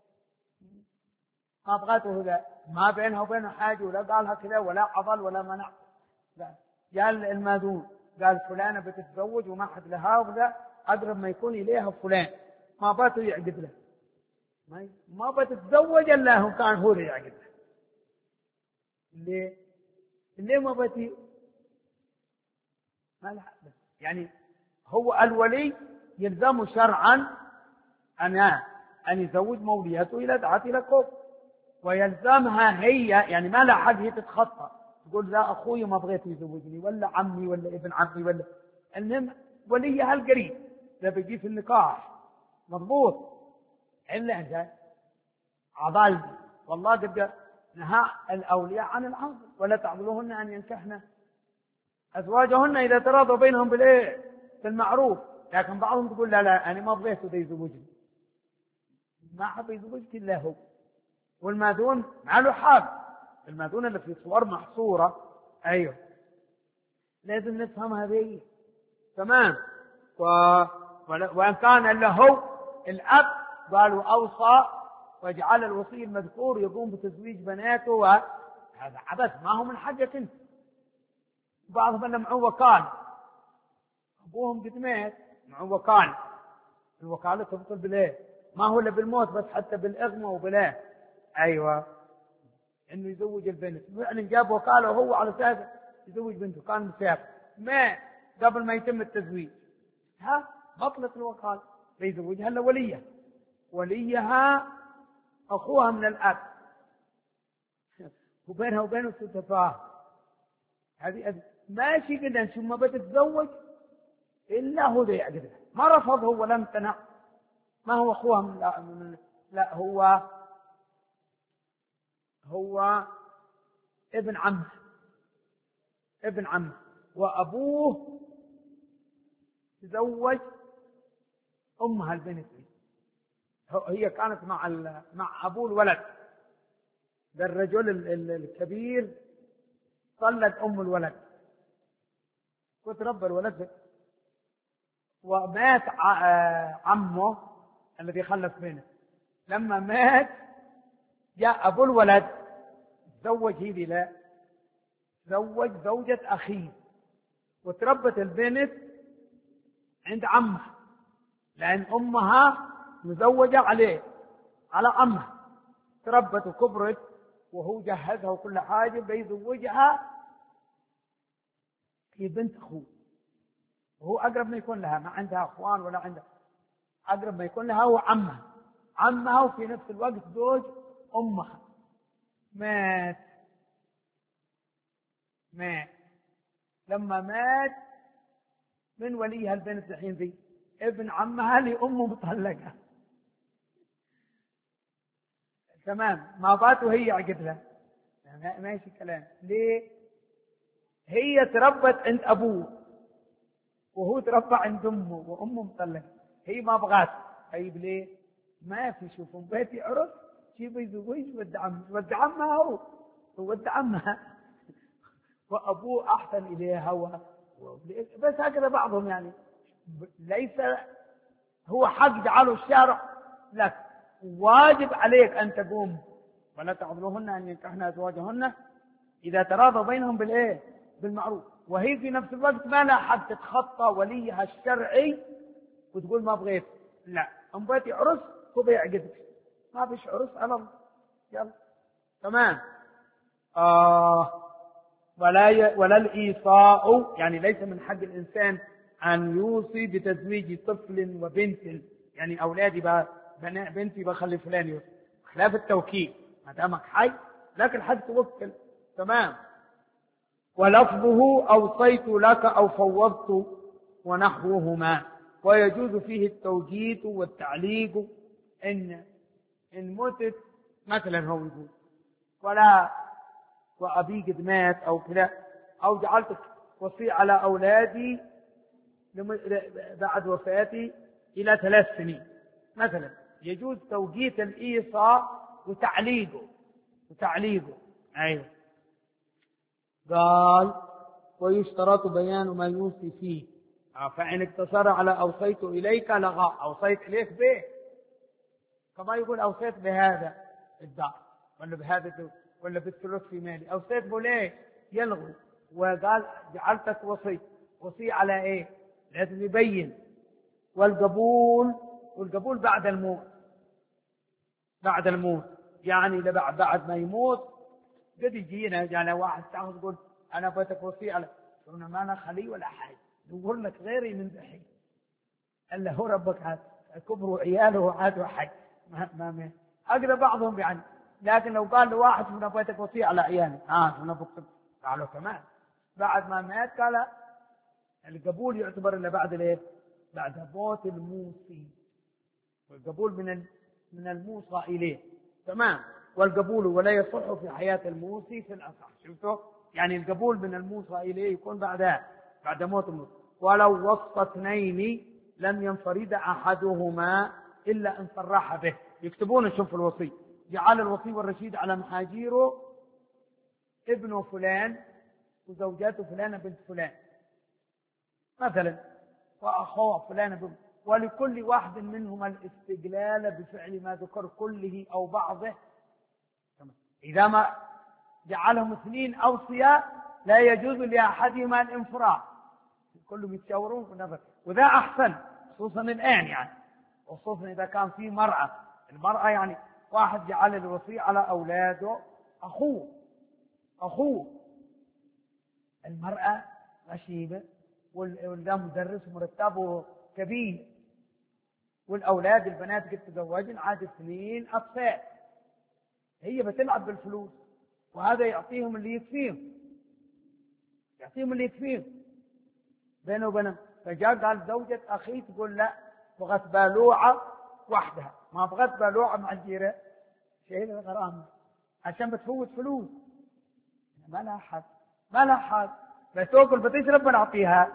A: ما بغيته هذا، ما بينها وبينه حاجه ولا قالها كذا ولا عضل ولا منع. لا قال المادون قال فلانه بتتزوج وما حد لها وذا اقرب ما يكون اليها فلان، ما باتوا يعقد له، ما ما بتتزوج الا هو كان هو يعقد له. ليه؟ ليه ما بتي؟ ما لا يعني هو الولي يلزم شرعا أن أن يزوج موليته إلى دعت إلى كفر، ويلزمها هي يعني ما لا حد هي تتخطى تقول لا أخوي ما بغيت يزوجني ولا عمي ولا ابن عمي ولا، المهم وليها القريب ده بيجي في النكاح. مضبوط. إلا أنت عضال والله قد نهى الأولياء عن العضل ولا تعضلوهن أن ينكحن أزواجهن إذا تراضوا بينهم بالإيه بالمعروف. لكن بعضهم تقول لا لا أنا ما بغيته ده يزوجني، ما حب يزوجك إلا هو. والمادون مع له حق، المادون اللي في صور محصورة أيوه لازم نفهم هذه. تمام. و... وإن كان إلا هو الأب قالوا أوصى وجعل الوصي المذكور يقوم بتزويج بناته، وهذا عبث ما هو من حقك أنت. بعضهم اللي معه وكال أبوهم قد مات معه وكال، الوكالة تبطل بالإيه؟ ما هو إلا بالموت بس، حتى بالإغمى وبالإيه أيوة إنه يزوج البنت. يعني جاب وكالة وهو على أساس يزوج بنته، كان مسافر مات قبل ما يتم التزويج، ها بطلت الوكالة بيزوجها إلا وليها، وليها أخوها من الأب وبينها وبينه تتفاهم. هذه ماشي كده نشوف ما بتتزوج إلا هو ذي يعقدها، ما رفضه ولا امتنع، ما هو أخوها من لا, من لا هو هو ابن عمه ابن عمه وأبوه تزوج أمها البنت، هي كانت مع مع أبوه الولد ده الرجل الكبير طلق أم الولد وتربى الولد، ومات عمه الذي خلف بينه. لما مات جاء أبو الولد تزوج هذه لا تزوج زوجة أخيه، وتربت البنت عند عمها لأن أمها مزوجة عليه على عمها، تربت وكبرت وهو جهزها وكل حاجة بيزوجها هي بنت أخوه، وهو أقرب ما يكون لها، ما عندها أخوان ولا عندها، أقرب ما يكون لها هو عمها عمها وفي نفس الوقت زوج أمها. مات مات لما مات من وليها البنت الحين ذي ابن عمها لأمه مطلقة. تمام. ما باتوا هي عقدها ماشي كلام. ليه؟ هي تربت عند أبوه وهو تربى عند أمه وأمه مطلقة، هي ما بغات. طيب ليه؟ ما في شوفوا بيتي عرس شي بيزوج ود عم ود عمها هو ود عمها وأبوه أحسن إليها و... بس هكذا بعضهم يعني ليس هو حق جعله الشارع لك، واجب عليك أن تقوم ولا تعذروهن أن ينكحن أزواجهن إذا تراضوا بينهم بالإيه؟ بالمعروف. وهي في نفس الوقت ما لها حق تتخطى وليها الشرعي وتقول ما بغيت، لا أم بغيتي عرس خذي عقدك، ما فيش عرس على الله يلا تمام. آه ولا ي... ولا الإيصاء، يعني ليس من حق الإنسان أن يوصي بتزويج طفل وبنت، يعني أولادي بقى بنتي بخلي فلان يوصي، خلاف التوكيل ما دامك حي لكن حد توكل تمام. ولفظه أوصيت لك أو فوضت ونحوهما، ويجوز فيه التوجيه والتعليق. إن إن متت مثلا هو يقول ولا وأبي قد مات أو كذا، أو جعلت وصي على أولادي بعد وفاتي إلى ثلاث سنين مثلا، يجوز توجيه الإيصاء وتعليقه وتعليقه أيوه. قال ويشترط بيان ما يوصي فيه، فإن اقتصر على أوصيت إليك لغى، أوصيت إليك به كما يقول أوصيت بهذا الدار ولا بهذا ولا بالثلث في مالي، أوصيت به ليه يلغو. وقال جعلتك وصي، وصي على إيه لازم يبين. والقبول والقبول بعد الموت، بعد الموت يعني بعد بعد ما يموت قد يجينا يعني واحد تعال تقول أنا بيتك وصي على، قلنا ما أنا خلي ولا حاجة، نقول لك غيري من دحين إلا هو ربك هذا كبر وعياله عاد وحي ما ما ما أقدر بعضهم يعني. لكن لو قال لواحد من بيتك وصي على عيالي آه أنا بكتب قالوا كمان بعد ما مات قال القبول يعتبر إلا بعد ليه بعد موت الموصي، والقبول من من الموصى إليه تمام. والقبول ولا يصح في حياة الموصي في الأصح، شفتوا يعني القبول من الموصى إليه يكون بعدها بعد موت الموصي. ولو وصى اثنين لم ينفرد أحدهما إلا أن صرح به، يكتبون شوف الوصي جعل الوصي والرشيد على محاجيره ابن فلان وزوجاته فلانة بنت فلان مثلا وأخوه فلانة بنت، ولكل واحد منهما الاستقلال بفعل ما ذكر كله أو بعضه. إذا ما جعلهم اثنين أوصياء لا يجوز لأحدهما الانفراد، كلهم يتشاورون في نظر، وذا أحسن خصوصا الآن يعني، خصوصا إذا كان في مرأة. المرأة يعني واحد جعل الوصي على أولاده أخوه أخوه المرأة غشيبة والده مدرس مرتبه كبير، والأولاد البنات قد تزوجن عاد اثنين أطفال، هي بتلعب بالفلوس وهذا يعطيهم اللي يكفيهم يعطيهم اللي يكفيهم بينه وبينه. فجاء قال زوجة أخي تقول لا بغت بالوعة وحدها، ما بغت بالوعة مع الجيرة شيء الغرام عشان بتفوت فلوس، ما لها حد ما لها حد بتاكل بتشرب بنعطيها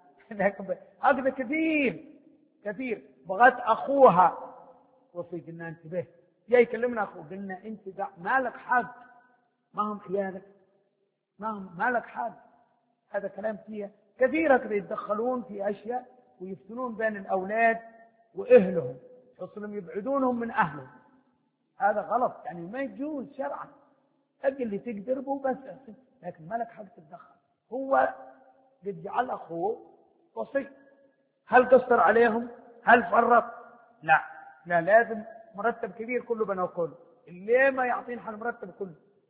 A: هذا كثير كثير. بغت أخوها وفي قلنا انتبه جاي يكلمنا أخوه قلنا أنت ما لك حد، ما هم عيالك ما هم ما لك حد. هذا كلام فيه كثيرة كده يتدخلون في أشياء ويفتنون بين الأولاد وأهلهم، يصلهم يبعدونهم من أهلهم، هذا غلط يعني ما يجوز شرعا. أجل اللي تقدر به بس، لكن ما لك حد تتدخل. هو قد جعل أخوه وصي، هل قصر عليهم؟ هل فرط؟ لا لا لازم مرتب كبير كله بنا كله، اللي ما يعطين حل مرتب كله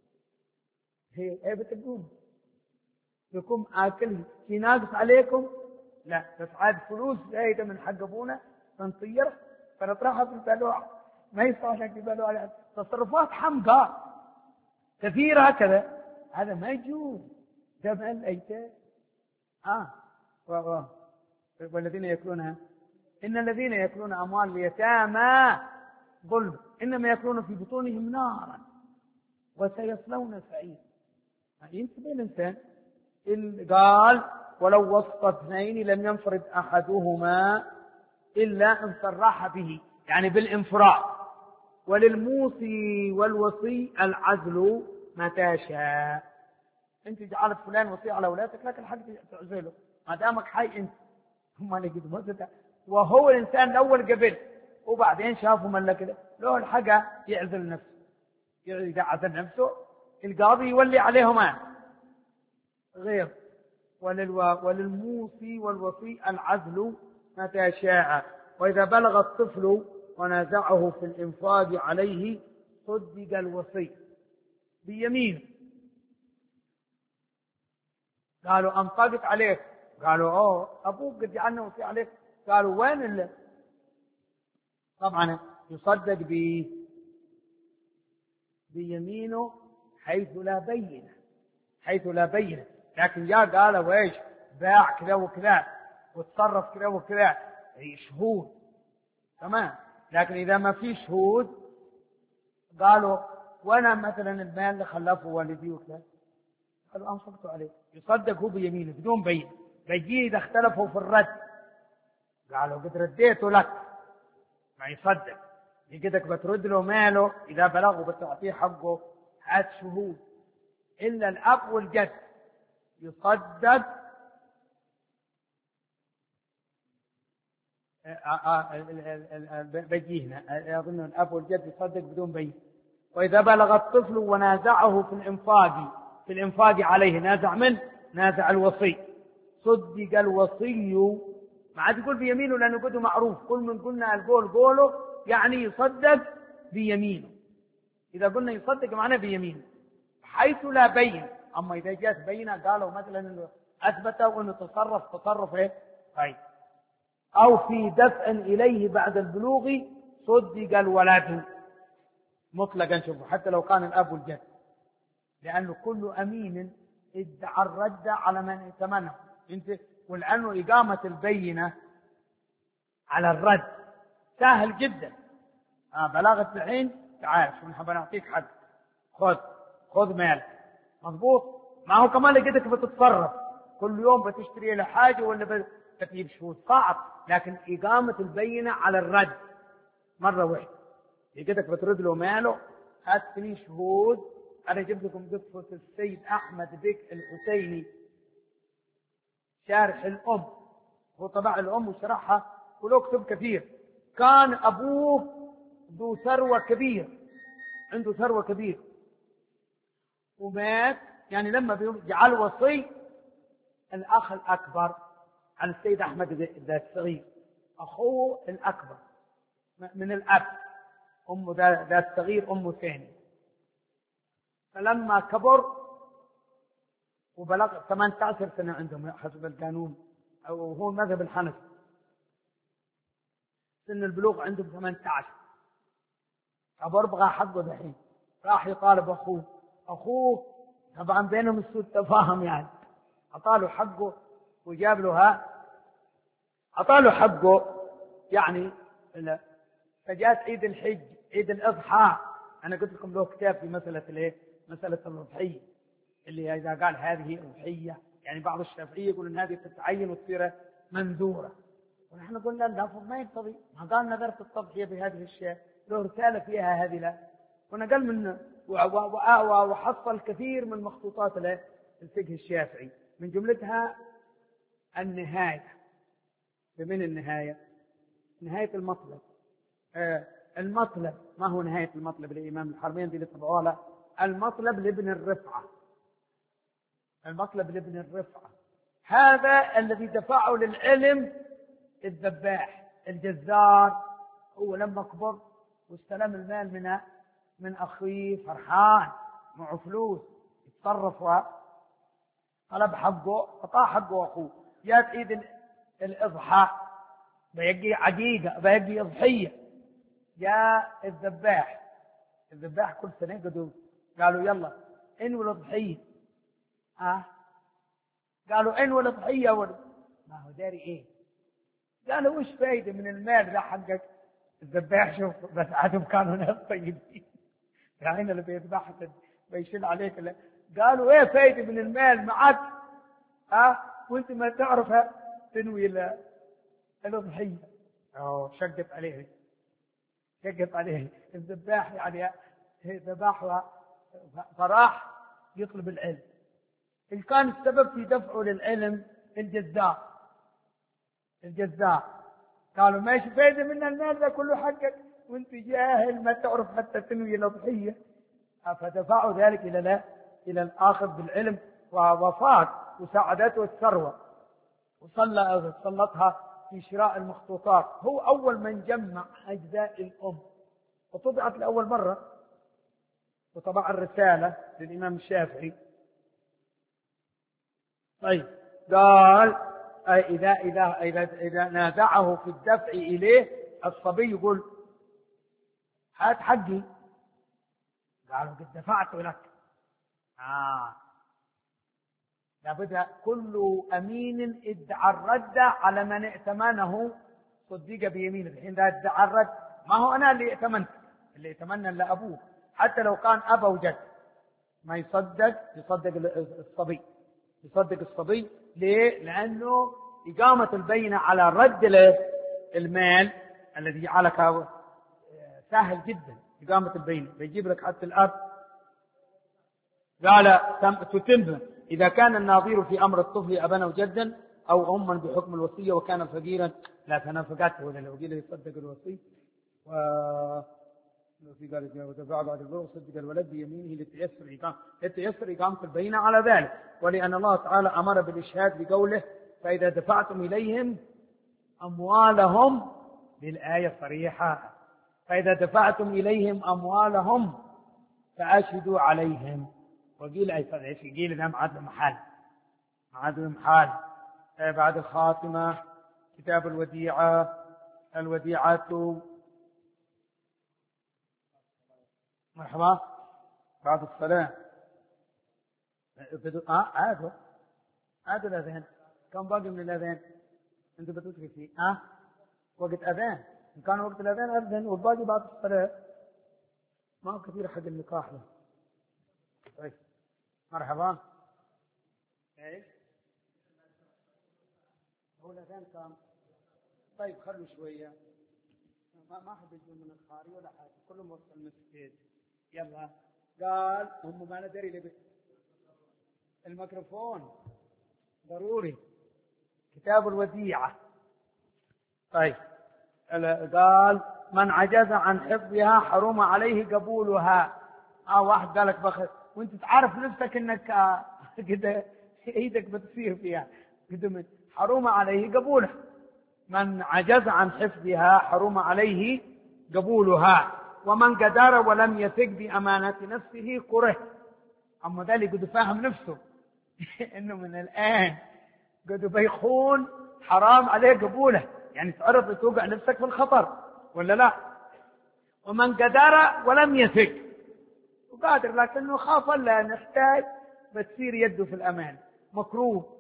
A: هي هي بتقوم يكون آكل في ناقص عليكم لا بس عاد فلوس زايدة من حق أبونا فنطير فنطرحها في البلوع، ما يصح عشان في البلوع. تصرفات حمقى كثيرة هكذا، هذا ما يجوز. جمع الأيتام آه و... و... والذين يأكلونها إن الذين يأكلون أموال اليتامى ظلم إنما يأكلون في بطونهم نارا وسيصلون سعيرا. ينتبه الإنسان قال ولو وسط اثنين لم ينفرد أحدهما إلا أن صرح به، يعني بالانفراد وللموصي والوصي العزل متى شاء. انت جعلت فلان وصي على اولادك، لكن الحق تعزله ما دامك حي انت. هم اللي قد وهو الانسان الاول قبل، وبعدين شافوا من كده له الحق يعزل نفسه. اذا عزل نفسه القاضي يولي عليهما غير. وللو... وللموصي والوصي العزل متى شاء. وإذا بلغ الطفل ونازعه في الإنفاق عليه صدق الوصي بيمين. قالوا أنفقت عليك، قالوا أوه أبوك قد جعلنا وصي عليك. قالوا وين اللي طبعا يصدق ب... بيمينه حيث لا بينه، حيث لا بينه. لكن جاء قال وإيش باع كذا وكذا وتصرف كذا وكذا، هي شهود تمام. لكن إذا ما في شهود قالوا وأنا مثلا المال اللي خلفه والدي وكذا، قالوا أنفقت عليه، يصدق هو بيمينه بدون بين. بيجي إذا اختلفوا في الرد قالوا قد رديته لك، ما يصدق. يجدك بترد له ماله إذا بلغه بتعطيه حقه، هات شهود. إلا الأب والجد يصدق بيجينا أظن الأب والجد يصدق بدون بين. وإذا بلغ الطفل ونازعه في الإنفاق في الإنفاق عليه، نازع من نازع الوصي، صدق الوصي. ما عاد يقول بيمينه لأنه قده معروف. كل من قلنا القول قوله يعني يصدق بيمينه. إذا قلنا يصدق معناه بيمينه حيث لا بين. أما إذا جاءت بينه قالوا مثلا إنه أثبتوا إنه تصرف تصرف إيه طيب، أو في دفع إليه بعد البلوغ صدق الولد مطلقا. شوفوا حتى لو كان الأب والجد، لأنه كل أمين ادعى الرد على من ائتمنه انت. ولأنه إقامة البينة على الرد سهل جدا. آه بلاغة الحين تعال شو نحب نعطيك حق، خذ خذ مالك مضبوط. ما هو كمان لقيتك بتتصرف كل يوم بتشتري له حاجة ولا بتجيب شهود صعب. لكن إقامة البينة على الرد مرة واحدة، لقيتك بترد له ماله، هات لي شهود. أنا جبت لكم قصة السيد أحمد بك الحسيني شارح الأم، هو طبع الأم وشرحها وله كتب كثير. كان أبوه ذو ثروة كبير، عنده ثروة كبير ومات. يعني لما جعل وصي الأخ الأكبر عن السيد أحمد ذا الصغير، أخوه الأكبر من الأب، أمه ذا الصغير أمه ثاني. فلما كبر وبلغ ثمانية عشر سنة عندهم حسب القانون أو هو مذهب الحنفي، سن البلوغ عندهم ثمانية عشر. أبو أربعة حقه دحين راح يطالب أخوه، أخوه طبعا بينهم السوء تفاهم يعني، أعطاله حقه وجاب له ها أعطاله حقه يعني. فجاءت عيد الحج عيد الأضحى، أنا قلت لكم له كتاب في مسألة الإيه مسألة الأضحية، اللي إذا قال هذه أضحية يعني بعض الشافعية يقول إن هذه تتعين وتصير منذورة، ونحن قلنا لا ما يقتضي. ما قال نذرت التضحية بهذه الشيء، له رسالة فيها هذه لا، ونقل من وحصل كثير من مخطوطات الفقه الشافعي، من جملتها النهاية. بمن النهاية؟ نهاية المطلب. آه المطلب ما هو نهاية المطلب للإمام الحرمين دي اللي طبعوها؟ لا، المطلب لابن الرفعة، المطلب لابن الرفعة هذا الذي دفعه للعلم الذباح الجزار. هو لما كبر واستلم المال من من أخيه فرحان معه فلوس يتصرف طلب حقه، أعطاه حقه أخوه. جاءت عيد الإضحى بيجي عقيقة بيجي أضحية، جاء الذباح الذباح كل سنة قدوا قالوا يلا انوي الأضحية. ها قالوا انوي الأضحية ولد. ما هو داري ايه؟ قالوا وش فايدة من المال ده حقك؟ الذباح شوف بس عادهم كانوا ناس طيبين يعني اللي بيذبح بيشيل عليك اللي. قالوا ايه فايدة من المال معك ها وانت ما تعرف تنوي الأضحية؟ أو شقت عليه. شقط عليه الذباح، يعني ذباح فراح يطلب العلم. إن كان السبب في دفعه للعلم الجزاء الجزاء قالوا ما ايش فايدة من المال ده كله حقك وانت جاهل ما تعرف حتى تنوي الأضحية، فدفعوا ذلك إلى لا إلى الآخذ بالعلم، ووفات وساعدته الثروة وسلطها في شراء المخطوطات. هو أول من جمع أجزاء الأم وطبعت لأول مرة، وطبع الرسالة للإمام الشافعي. طيب قال إذا إذا إذا إذا نازعه في الدفع إليه الصبي يقول هات حقي، قالوا قد دفعت لك. آه لابد كل أمين ادعى الرد على من ائتمنه صدق بيمينه. الحين ذا ادعى الرد، ما هو أنا اللي ائتمنت، اللي ائتمنى إلا أبوه، حتى لو كان أبا وجد ما يصدق، يصدق الصبي، يصدق الصبي. ليه؟ لأنه إقامة البينة على رد المال الذي جعلك سهل جدا. إقامة البينة بيجيب لك حتى الأب قال تتم إذا كان الناظر في أمر الطفل أبا أو جدا أو أما بحكم الوصية وكان فقيرا لا تنافقته، ولا لو قيل يصدق الوصي و في قال وتبع بعد البر صدق الولد بيمينه لتيسر إقامة لتيسر إقامة البينة على ذلك. ولأن الله تعالى أمر بالإشهاد بقوله فإذا دفعتم إليهم أموالهم، بالآية صريحة فإذا دفعتم إليهم أموالهم فأشهدوا عليهم. وقيل أي صدق قيل ذا معاد محال معاد محال. بعد الخاتمة كتاب الوديعة. الوديعة مرحبا بعد الصلاة. آه عادوا عادوا الأذان. كم باقي من الأذان؟ أنت بتذكر فيه آه وقت أذان. إن كان وقت الأذان أذن والباقي بعد الصلاة. ما هو كثير حق النقاح له. طيب مرحبا. إيش هو الأذان كم؟ طيب خلوا شوية، ما ما حد يجون من الخارج ولا حاجة، كلهم وسط المسجد. يلا قال هم ما ندري لبس الميكروفون ضروري. كتاب الوديعة. طيب قال من عجز عن حفظها حرم عليه قبولها. اه واحد قالك بخ وانت تعرف نفسك انك آه كده ايدك بتصير فيها كده، حرم عليه قبولها. من عجز عن حفظها حرم عليه قبولها. ومن قدر ولم يثق بأمانة نفسه كره. أما ذلك قد فاهم نفسه إنه من الآن قد بيخون حرام عليه قبوله، يعني تعرف توقع نفسك في الخطر ولا لا. ومن قدر ولم يثق، وقادر لكنه خاف لا نحتاج بتصير يده في الأمان مكروه.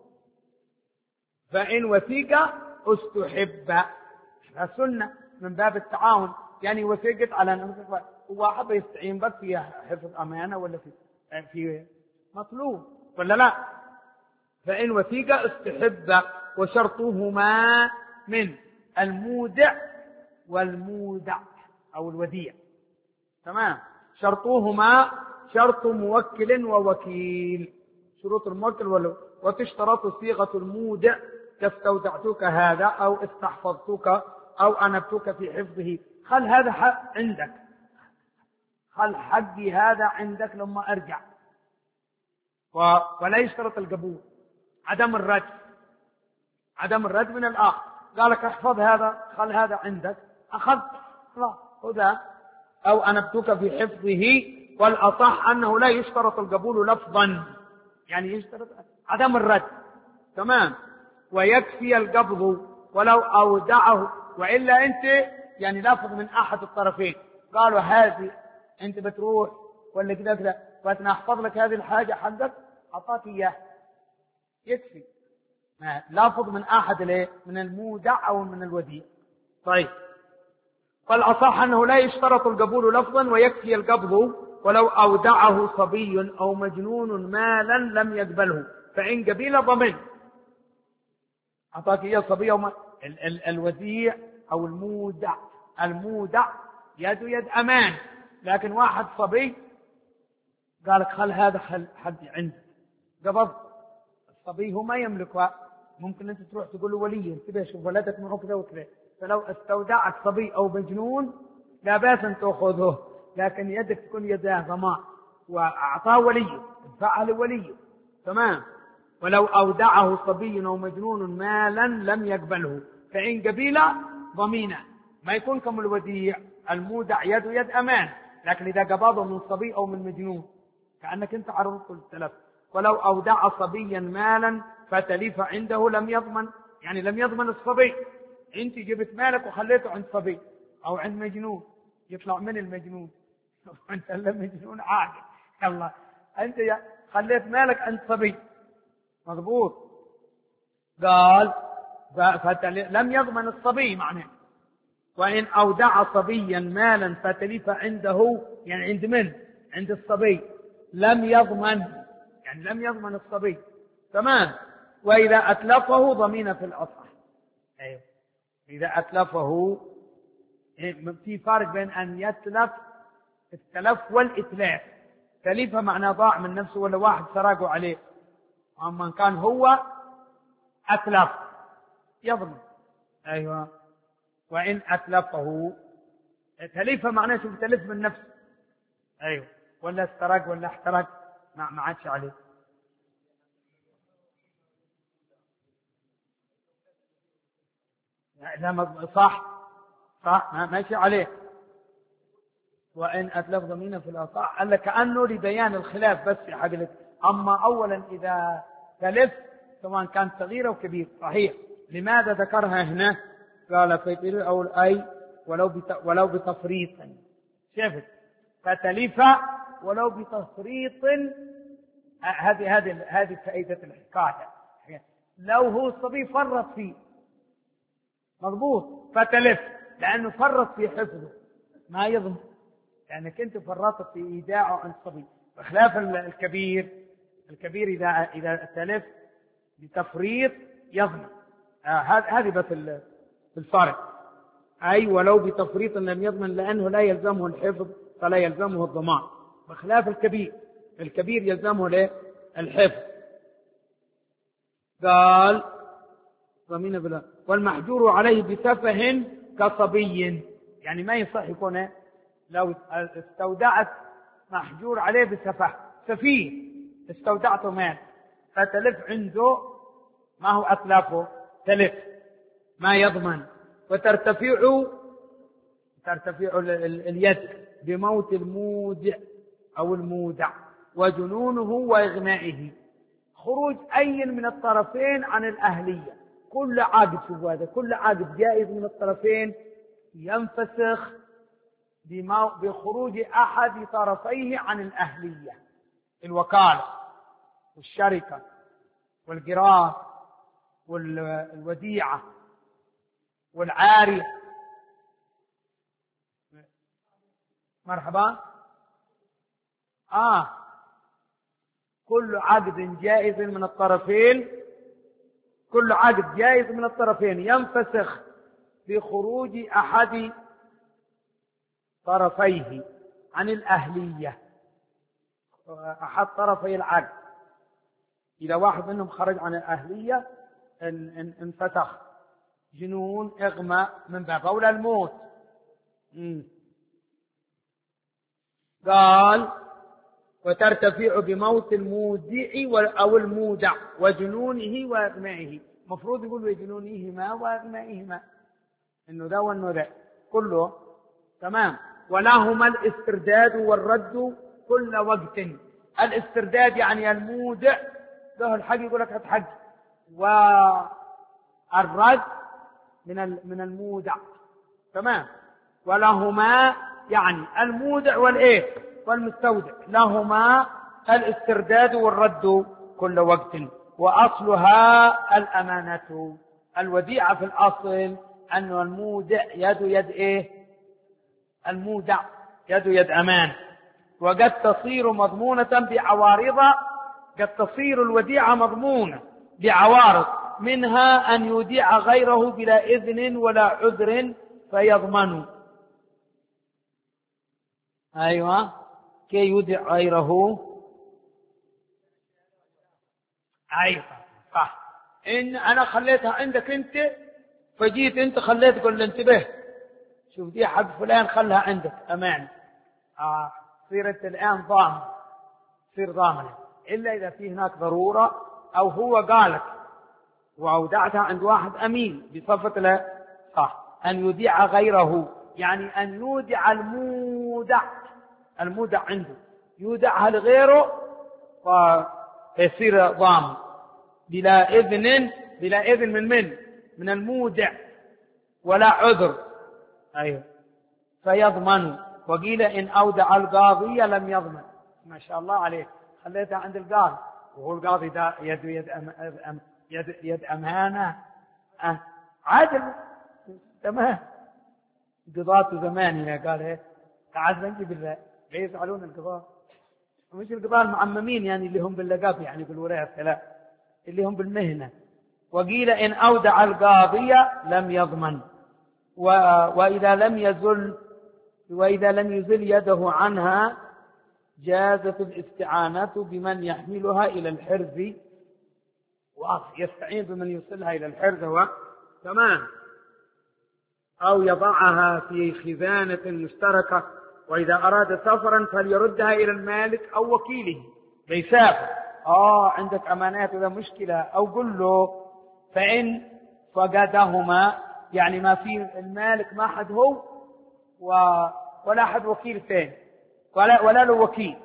A: فإن وثيق استحب، السنة من باب التعاون، يعني وثيقت على نفسك واحد يستعين بك في حفظ أمانة ولا في في مطلوب ولا لا. فإن وثيق استحب. وشرطهما من المودع والمودع أو الوديع. تمام. شرطهما شرط موكل ووكيل. شروط الموكل والو... وتشترط صيغة المودع كاستودعتك هذا أو استحفظتك أو أنبتك في حفظه. خل هذا حق عندك، خل حقي هذا عندك لما أرجع. و... ولا يشترط القبول، عدم الرد، عدم الرد من الآخر. قالك احفظ هذا، خل هذا عندك، أخذ خلاص خذها أو أنبتك في حفظه. والأصح أنه لا يشترط القبول لفظا، يعني يشترط عدم الرد. تمام. ويكفي القبض ولو أودعه، وإلا أنت يعني لافظ من أحد الطرفين، قالوا هذه أنت بتروح ولا كذا كذا فأنا أحفظ لك هذه الحاجة حقك، أعطاك إياه يكفي. لافظ من أحد ليه؟ من المودع أو من الوديع. طيب فالأصح أنه لا يشترط القبول لفظا ويكفي القبض ولو أودعه صبي أو مجنون مالا لم يقبله، فإن قبيل ضمن. أعطاك إياه صبي أو ال- ال- الوديع أو المودع. المودع يد يد أمان. لكن واحد صبي قالك خل هذا خل حد عندك قبض الصبي هو ما يملكها، ممكن أنت تروح تقول له ولي انتبه شوف ولدك معه كذا وكذا، فلو استودعك صبي أو مجنون لا بأس أن تأخذه، لكن يدك تكون يده ضمان وأعطاه ولي ادفعها لوليه. تمام. ولو أودعه صبي أو مجنون مالا لم يقبله، فإن قبيل ضمينة ما يكون كم الوديع. المودع يد يد أمان، لكن إذا قبضه من صبي أو من مجنون كأنك أنت عرضت التلف. ولو أودع صبيا مالا فتلف عنده لم يضمن، يعني لم يضمن الصبي. أنت جبت مالك وخليته عند صبي أو عند مجنون، يطلع من المجنون أنت المجنون عاقل. يلا أنت خليت مالك عند صبي مضبوط. قال لم يضمن الصبي معناه. وإن أودع صبيا مالا فتلف عنده، يعني عند من؟ عند الصبي، لم يضمن، يعني لم يضمن الصبي. تمام. وإذا أتلفه ضمين في الأصح. أيوه. إذا أتلفه، في فرق بين أن يتلف التلف والإتلاف. تلف معناه ضاع من نفسه ولا واحد سرقه عليه، أما كان هو أتلف يضمن. أيوة. وإن أتلفه، تلف معناه شو تلف من نفسه. أيوة. ولا استرق ولا احترق ما ما عادش عليه. لا صح صح ماشي عليه. وإن أتلف ضمينه في الأصح قال لك كأنه لبيان الخلاف بس يا حقلك. أما أولا إذا تلف سواء كان صغير أو كبير صحيح. لماذا ذكرها هنا؟ قال في أو أي ولو ولو بتفريط. شفت؟ فتلف ولو بتفريط. هذه هذه هذه فائدة الحكاية. لو هو الصبي فرط فيه مضبوط فتلف، لأنه فرط في حفظه ما يضمن، لأنك أنت فرطت في إيداعه عن الصبي، بخلاف الكبير. الكبير إذا إذا تلف بتفريط يضمن. هذه بس الفرق. أي ولو بتفريط لم يضمن، لأنه لا يلزمه الحفظ فلا يلزمه الضمان، بخلاف الكبير. الكبير يلزمه الحفظ. قال ضمين بلا. والمحجور عليه بسفه كصبي، يعني ما يصح يكون لو استودعت محجور عليه بسفه، سفيه استودعته مال فتلف عنده ما هو أتلافه، تلف ما يضمن. وترتفع ترتفع اليد بموت المودع أو المودع وجنونه وإغمائه، خروج أي من الطرفين عن الأهلية. كل عقد، شوف هذا، كل عقد جائز من الطرفين ينفسخ بخروج أحد طرفيه عن الأهلية. الوكالة والشركة والقراء والوديعة والعارية. مرحبا. آه كل عقد جائز من الطرفين، كل عقد جائز من الطرفين ينفسخ بخروج أحد طرفيه عن الأهلية، أحد طرفي العقد. إذا واحد منهم خرج عن الأهلية انفسخ. جنون، إغماء، من باب أولى الموت. م. قال وترتفع بموت المودع أو المودع وجنونه وإغمائه. مفروض يقول وجنونهما وإغمائهما، إنه ده وإنه ده كله تمام. ولهما الاسترداد والرد كل وقت. الاسترداد يعني المودع له الحق يقول لك هتحج، والرد من من المودع. تمام. ولهما يعني المودع والايه والمستودع، لهما الاسترداد والرد كل وقت. واصلها الامانه. الوديعه في الاصل انه المودع يد يد ايه؟ المودع يد يد امان. وقد تصير مضمونة بعوارض، قد تصير الوديعة مضمونة بعوارض، منها أن يوديع غيره بلا إذن ولا عذر فيضمن. أيوة كي يودع غيره. أيوة صح. إن أنا خليتها عندك أنت، فجيت أنت خليت قل انتبه شوف دي حق فلان خلها عندك أمان، آه صيرت الآن ضامن، صير ضامنة، إلا إذا في هناك ضرورة أو هو قالك وأودعتها عند واحد أمين بصفة له صح. أن يودع غيره يعني أن يودع المودع، المودع عنده يودعها لغيره فيصير ضامن بلا إذن، بلا إذن من من من المودع ولا عذر. أيوه فيضمن. وقيل إن أودع القاضي لم يضمن. ما شاء الله عليه، خليتها عند القاضي وهو القاضي ده يد يد أم يد, يد أمانة أه عادل تمام. قضاة زماننا قال ايه تعال نجيب بالله يفعلون القضاة، مش القضاة المعممين يعني اللي هم باللقب يعني بالوراثة، لا اللي هم بالمهنة. وقيل إن أودع القاضي لم يضمن. و... وإذا لم يزل وإذا لم يزل يده عنها جازت الاستعانة بمن يحملها إلى الحرز، ويستعين بمن يوصلها إلى الحرز هو تمام، أو يضعها في خزانة مشتركة. وإذا أراد سفرا فليردها إلى المالك أو وكيله بيسافر. آه عندك أمانات ولا مشكلة، أو قل له فإن فقدهما يعني ما في المالك ما حد هو و... ولا حد وكيل ثاني ولا, ولا له وكيل،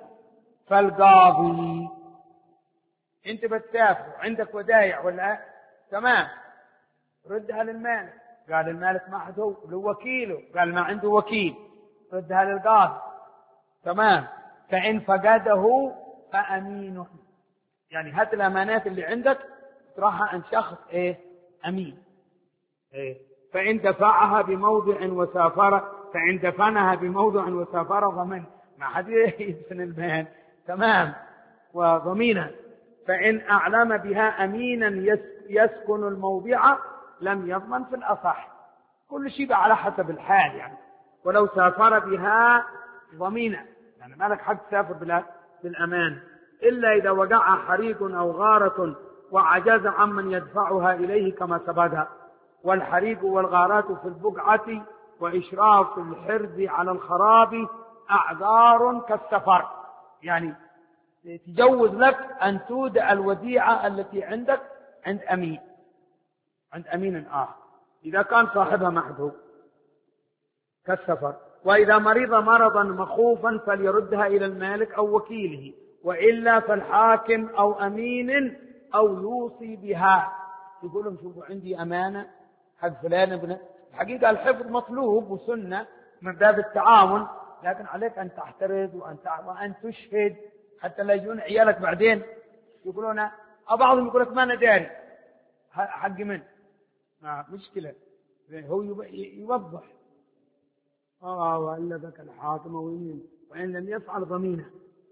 A: فالقاضي انت بتسافر عندك ودايع ولا تمام ردها للمالك، قال المالك ما حد هو له وكيله، قال ما عنده وكيل ردها للقاضي تمام. فإن فقده فأمينه يعني هات الأمانات اللي عندك تراها عند شخص ايه أمين إيه؟ فإن دفعها بموضع وسافر فإن دفنها بموضع وسافر ضمن، ما حد يدفن المال تمام وضمينا. فإن أعلم بها أمينا يسكن الموضع لم يضمن في الأصح، كل شيء على حسب الحال يعني. ولو سافر بها ضمينا يعني ما لك حق تسافر بالأمان، إلا إذا وقع حريق أو غارة وعجز عمن يدفعها إليه كما سبقها. والحريق والغارات في البقعة وإشراف الحرز على الخراب أعذار كالسفر، يعني تجوز لك أن تودع الوديعة التي عندك عند أمين عند أمين آخر إذا كان صاحبها محذوف كالسفر. وإذا مرض مرضا مخوفا فليردها إلى المالك أو وكيله، وإلا فالحاكم أو أمين أو يوصي بها. يقول لهم شوفوا عندي أمانة حق فلان ابن، الحقيقة الحفظ مطلوب وسنة من باب التعاون، لكن عليك أن تحترز وأن وأن تشهد حتى لا يجون عيالك بعدين يقولون بعضهم يقول لك ما أنا داري حق من ما مشكلة، هو يوضح آه وإلا بك الحاكم وإن وإن لم يفعل ضمينه،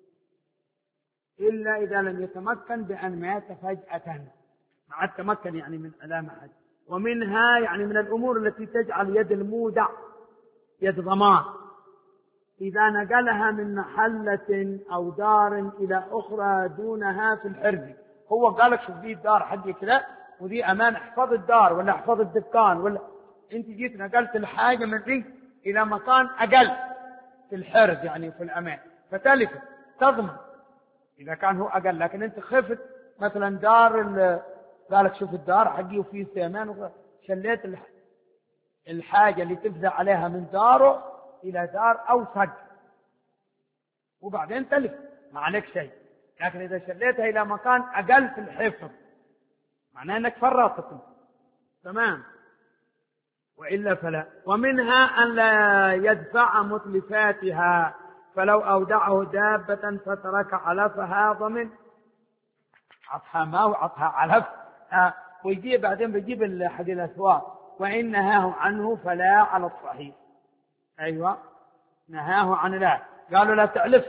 A: إلا إذا لم يتمكن بأن مات فجأة مع التمكن يعني من علامة حد. ومنها يعني من الأمور التي تجعل يد المودع يد ضمان إذا نقلها من محلة أو دار إلى أخرى دونها في الحرز. هو قال لك شوف دي الدار حقي كذا ودي أمان، احفظ الدار ولا احفظ الدكان، ولا أنت جيت نقلت الحاجة من ذي إلى مكان أقل في الحرز يعني في الأمان فتلف تضمن إذا كان هو أقل. لكن أنت خفت مثلا دار قال لك شوف الدار حقي وفيه سيمان شليت الحاجة اللي تفزع عليها من داره إلى دار أوسط وبعدين تلف ما عليك شيء. لكن إذا شليتها إلى مكان أقل في الحفظ معناه أنك فرطت تمام، وإلا فلا. ومنها أن لا يدفع متلفاتها، فلو أودعه دابة فترك علفها ضمن عطها ما وعطها علف آه. ويجيب بعدين بيجيب حق الأسواق وإن نهاه عنه فلا على الصحيح. أيوة نهاه عن لا قالوا لا تعلف،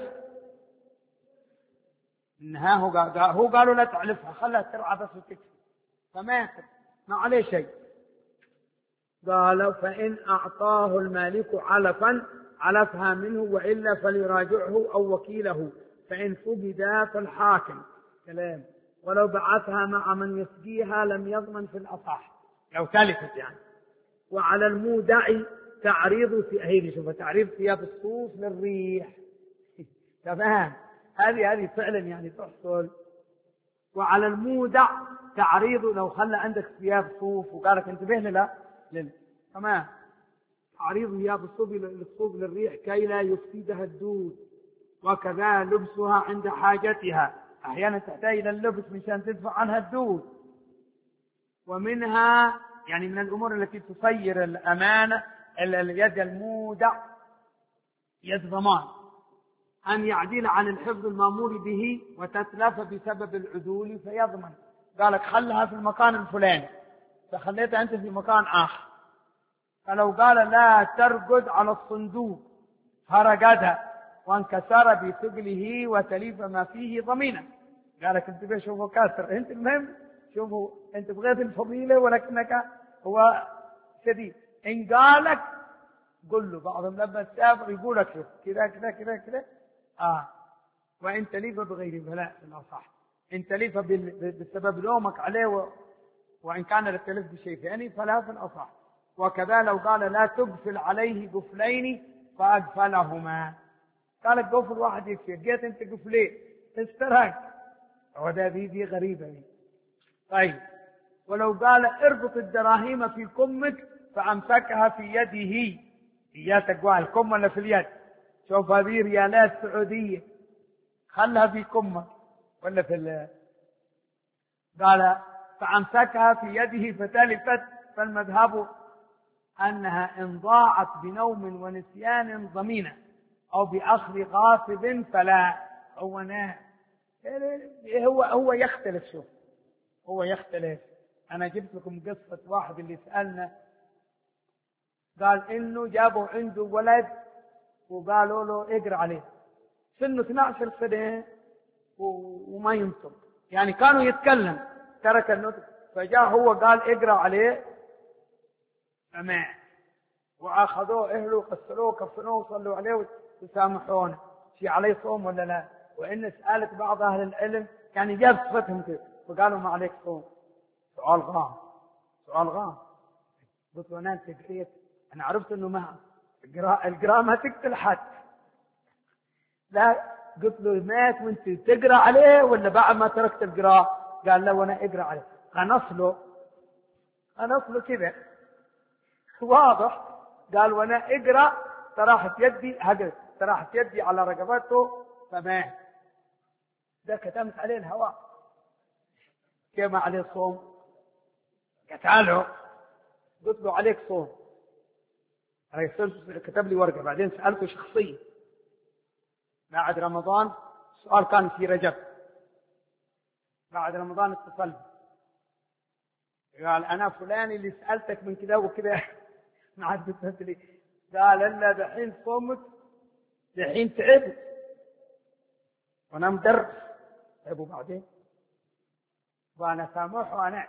A: نهاه قال هو قالوا لا تعلفها خلها ترعى بس وتكفي فما ما عليه شيء. قالوا فإن أعطاه المالك علفا علفها منه وإلا فليراجعه أو وكيله، فإن فقدا فالحاكم. كلام. ولو بعثها مع من يسقيها لم يضمن في الأصح، لو تلفت يعني. وعلى المودع تعريض هيدي، شوف تعريض ثياب الصوف للريح. تمام، هذه هذه فعلا يعني تحصل. وعلى المودع تعريض، لو خلى عندك ثياب صوف وقالك انتبه لا لل... تمام، تعريض ثياب الصوف للصوف للريح كي لا يفسدها الدود. وكذا لبسها عند حاجتها، احيانا تحتاج الى اللبس مشان تدفع عنها الدود. ومنها يعني من الامور التي تصير الامانه اليد المودع يد ضمان، أن يعدل عن الحفظ المأمور به وتتلف بسبب العدول فيضمن. قالك خلها في المكان الفلاني فخليتها أنت في مكان آخر، فلو قال لا ترقد على الصندوق فرقدها وانكسر بثقله وتليف ما فيه ضمينا. قالك انتبه شوفوا كاسر، انت المهم شوفوا انت بغيت الفضيلة ولكنك هو شديد. إن قالك قل له، بعضهم لما تسافر يقول لك شوف كذا كذا كذا كذا آه. وإن تليف بغير فلا الأصح، إن تليف بسبب لومك عليه و... وإن كان للتلف بشيء ثاني فلا في الأصح. وكذا لو قال لا تقفل عليه قفلين فأقفلهما، قالك قفل واحد يكفي، جيت أنت قفلين استرهق، وده دي دي غريبة دي. طيب، ولو قال اربط الدراهم في كمك فأمسكها في يده، هي تقوى الكم ولا في اليد؟ شوف هذه ريالات سعودية، خلها في كمك ولا في ال... قال فأمسكها في يده فتلفت، فالمذهب أنها إن ضاعت بنوم ونسيان ضمينة أو بأخذ غاصب فلا. هو نا هو هو يختلف. شوف هو يختلف. أنا جبت لكم قصة واحد اللي سألنا قال إنه جابوا عنده ولد وقالوا له اقرأ عليه، سنه اثني عشر سنة وما ينطق، يعني كانوا يتكلم ترك النطق، فجاء هو قال اقرأ عليه فما، وأخذوه أهله قسلوه كفنوه وصلوا عليه وسامحونه. في عليه صوم ولا لا؟ وإن سألت بعض أهل العلم يعني جاب صفتهم كده فقالوا ما عليك صوم. سؤال غام، سؤال غام. قلت له أنا أنت قريت، أنا عرفت إنه ما القراءة ما تقتل حد. لا، قلت له مات وأنت تقرأ عليه ولا بعد ما تركت القراءة؟ قال لا وأنا أقرأ عليه. خنص له خنص له كذا واضح. قال وأنا أقرأ طرحت يدي هقل طرحت يدي على رقبته فمات. ده كتمت عليه الهواء، كيف عليه صوم؟ قتاله. قلت له عليك صوم. كتب لي ورقة، بعدين سألته شخصيا بعد رمضان، السؤال كان في رجب، بعد رمضان اتصل قال أنا فلان اللي سألتك من كذا وكذا ما عاد قلت لي. قال إلا دحين صومت، دحين تعبت وأنا مدرس. طيب وبعدين؟ وأنا سامحه أنا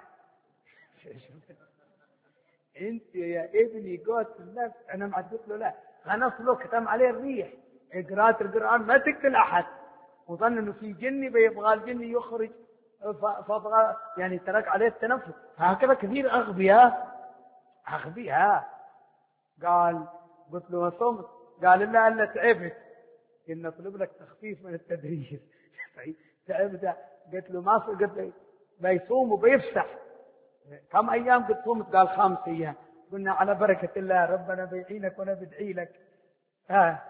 A: انت يا ابني قوت النفس. انا ما قلت له لا، خلاص له كتم عليه الريح، قراءة القرآن ما تقتل احد، وظن انه في جني بيبغى الجني يخرج فبغى يعني ترك عليه التنفس. هكذا كثير اغبياء اغبياء. قال قلت له صمت؟ قال الا الا تعبت، ان نطلب لك تخفيف من التدريس. تعبت. قلت له ما قلت له بيصوم وبيفسح. كم أيام قد صمت؟ قال خمس أيام. قلنا على بركة الله، ربنا بيعينك وأنا بدعي لك. ها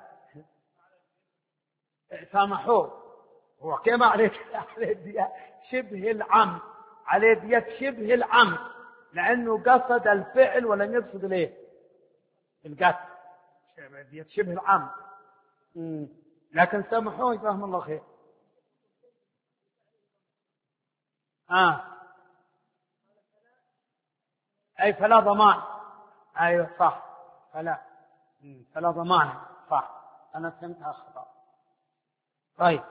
A: سامحوه. هو كما عليه عليه شبه العمد، عليه ديت شبه العمد، لأنه قصد الفعل ولم يقصد ليه القتل. ديت شبه العمد، لكن سامحوه فهم الله خير. آه أي فلا ضمان. أيوة صح، فلا فلا ضمان صح، أنا فهمتها خطأ. طيب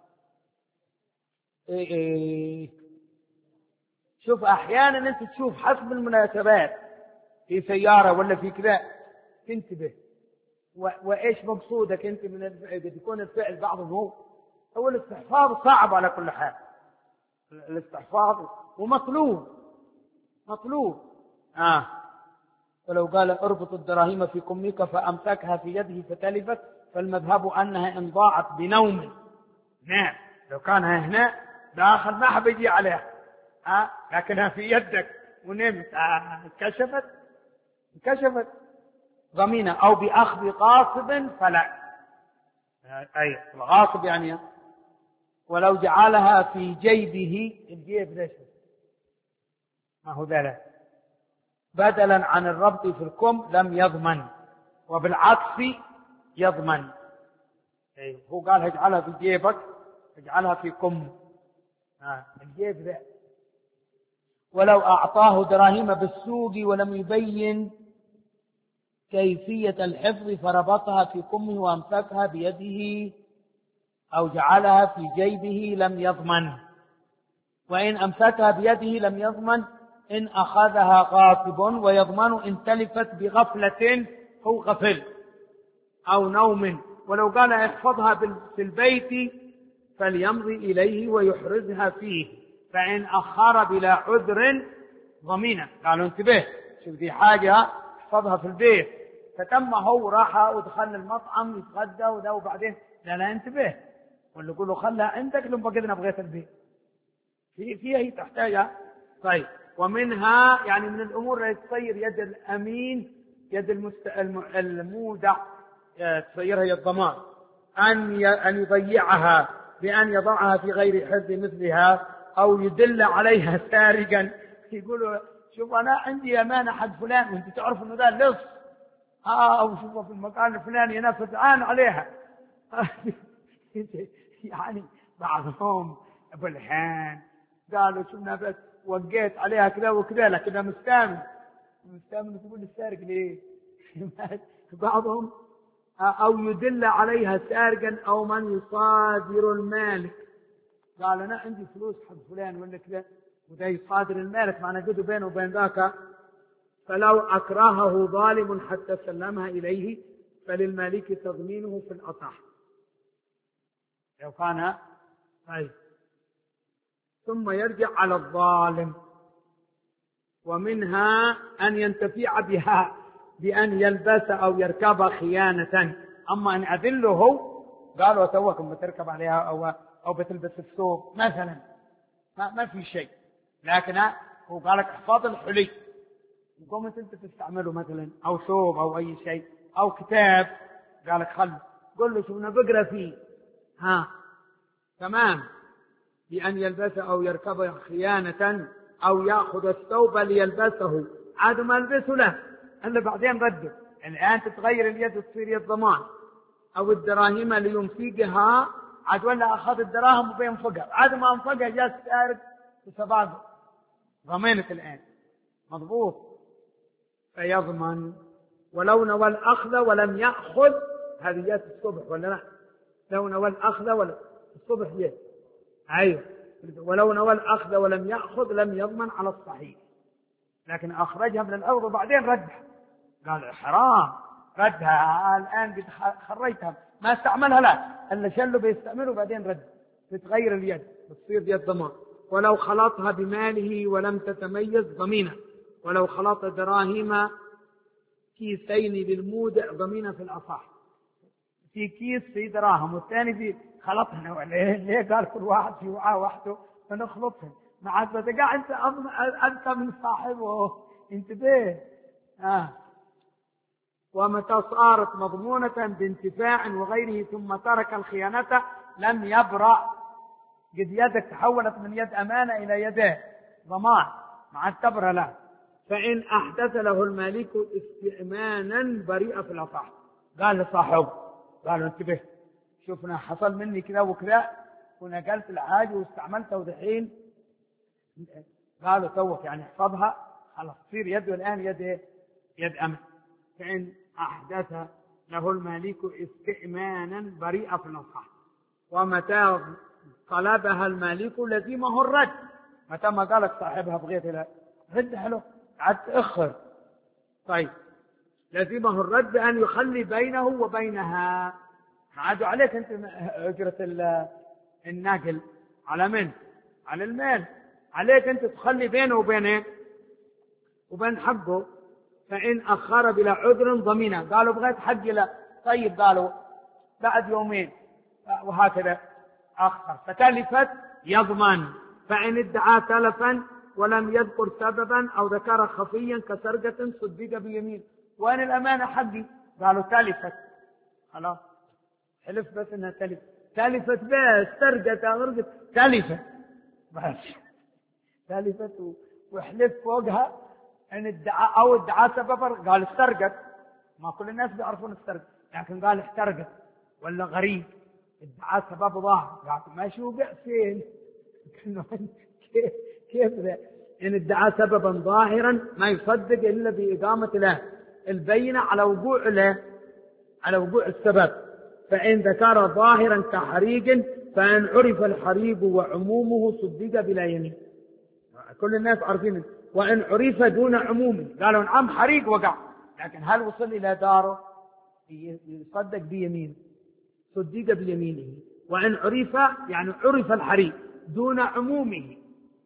A: إيه إيه. شوف أحيانا أنت تشوف حسب المناسبات في سيارة ولا في كذا تنتبه، وإيش مقصودك أنت من قد يكون الفعل بعضه هو هو الاستحفاظ صعب على كل حال. الاستحفاظ ومطلوب مطلوب آه ولو قال اربط الدراهم في كمك فأمسكها في يده فتلفت فالمذهب أنها إن ضاعت بنوم. نعم لو كان هنا داخل ما حب يجي عليها آه لكنها في يدك ونمت آه انكشفت انكشفت ضمينة. أو بأخذ غاصب فلا أي الغاصب يعني ولو جعلها في جيبه الجيب ليش ما هو ذلك بدلا عن الربط في الكم لم يضمن وبالعكس يضمن. أي هو قال اجعلها في جيبك اجعلها في كم آه. الجيب ذا. ولو أعطاه دراهم بالسوق ولم يبين كيفية الحفظ فربطها في كمه وامسكها بيده أو جعلها في جيبه لم يضمن. وإن أمسكها بيده لم يضمن إن أخذها غاصب ويضمن إن تلفت بغفلة أو غفل أو نوم. ولو قال احفظها في البيت فليمضي إليه ويحرزها فيه فإن أخر بلا عذر ضمينة. قالوا انتبه شوف دي حاجة احفظها في البيت فتم هو راح ودخل المطعم يتغدى وده وبعدين لا لا انتبه واللي يقول له خلها عندك لما بقينا بغيت البيت في فيها هي تحتاجها. طيب ومنها يعني من الأمور اللي تصير يد الأمين يد المست... المودع تصيرها يد الضمان أن ي... أن يضيعها بأن يضعها في غير حرز مثلها أو يدل عليها سارقا يقولوا شوف أنا عندي أمانة حد فلان وأنت تعرف إنه ده لص آه أو شوفه في المكان الفلاني أنا فتعان عليها يعني بعضهم أبو الحين قالوا شفنا بس وقيت عليها كذا وكذا لكنها مستامن مستامن تقول السارق ليه بعضهم أو يدل عليها سارقا أو من يصادر المالك قال أنا عندي فلوس حق فلان ولا كذا وده يصادر المالك معنى قدوا بينه وبين ذاك فلو أكرهه ظالم حتى سلمها إليه فللمالك تضمينه في الأصح لو كان طيب. ثم يرجع على الظالم. ومنها أن ينتفع بها بأن يلبس أو يركب خيانة. أما أن أذله قالوا توكم بتركب عليها أو أو بتلبس الثوب مثلا ما, ما في شيء لكن هو قالك احفظ الحلي قمت أنت تستعمله مثلا أو ثوب أو أي شيء أو كتاب قالك خل قل له شو بقرأ فيه ها تمام بأن يلبس أو يركب خيانة أو يأخذ الثوب ليلبسه عاد ما البسه له إلا بعدين رده. الآن تتغير اليد تصير يد ضمان. أو الدراهم لينفقها عاد ولا أخذ الدراهم وبينفقها عاد ما انفقها جاء سارق بسباقه ضمينة الآن مضبوط فيضمن. ولو نوى الأخذ ولم يأخذ هذه جاءت الصبح ولا لا لو نوى الأخذ ولا الصبح جاء أيوه ولو نوى الأخذ ولم يأخذ لم يضمن على الصحيح لكن أخرجها من الأرض وبعدين ردها قال حرام ردها الآن خريتها ما استعملها لا اللي شله بيستعمله بعدين رد تتغير اليد بتصير يد ضمان. ولو خلطها بماله ولم تتميز ضمينة. ولو خلط دراهم كيسين للمودع ضمينة في الأصح في كيس في دراهم والثاني في خلطها ليه ليه قال كل واحد في وعاء وحده فنخلطهم مع تقع انت انت من صاحبه انتبه آه. ومتى صارت مضمونة بانتفاع وغيره ثم ترك الخيانة لم يبرأ قد يدك تحولت من يد أمانة إلى يده ضمان مع التبرة له فإن أحدث له المالك استئمانا بريئة في الأصح قال لصاحبه قالوا انتبه شوفنا حصل مني كذا وكذا ونقلت الحاجة واستعملتها ودحين قالوا توك يعني احفظها خلاص تصير يده الآن يد يد أمن. فإن أحدث له المالك استئمانا بريئة في الأصح ومتى طلبها المالك لزمه الرد متى ما قالك صاحبها بغيت لها رد حلو عاد تأخر. طيب لزمه الرد بأن يخلي بينه وبينها. عادوا عليك أنت أجرة الناقل على من؟ على المال. عليك أنت تخلي بينه وبينه وبين حقه. فإن أخر بلا عذر ضمينه. قالوا بغيت حقي لا، طيب قالوا بعد يومين وهكذا أخر فتلفت يضمن. فإن ادعى تلفا ولم يذكر سببا أو ذكر خفيا كسرقة صدق بيمين. وين الأمانة حقي؟ قالوا تلفت. خلاص حلف بس انها تلفت. تلفت بس سرقت غرقت تلفت بس تلفت وحلف فوقها ان ادعى او ادعى سببا. قال استرقت. ما كل الناس بيعرفون استرقت، لكن قال احترقت ولا غريب. ادعى سبب ظاهر. قال ما شو فين كيف كيف ذا؟ ان ادعى سببا ظاهرا ما يصدق الا باقامه له البينه على وقوع له على وقوع السبب. فإن ذكر ظاهرا كحريق فإن عرف الحريق وعمومه صدق بلا يمين. كل الناس عارفين. وإن عرف دون عمومه قالوا نعم حريق وقع، لكن هل وصل إلى داره يصدق بيمين صدق بيمينه. وإن عرف يعني عرف الحريق دون عمومه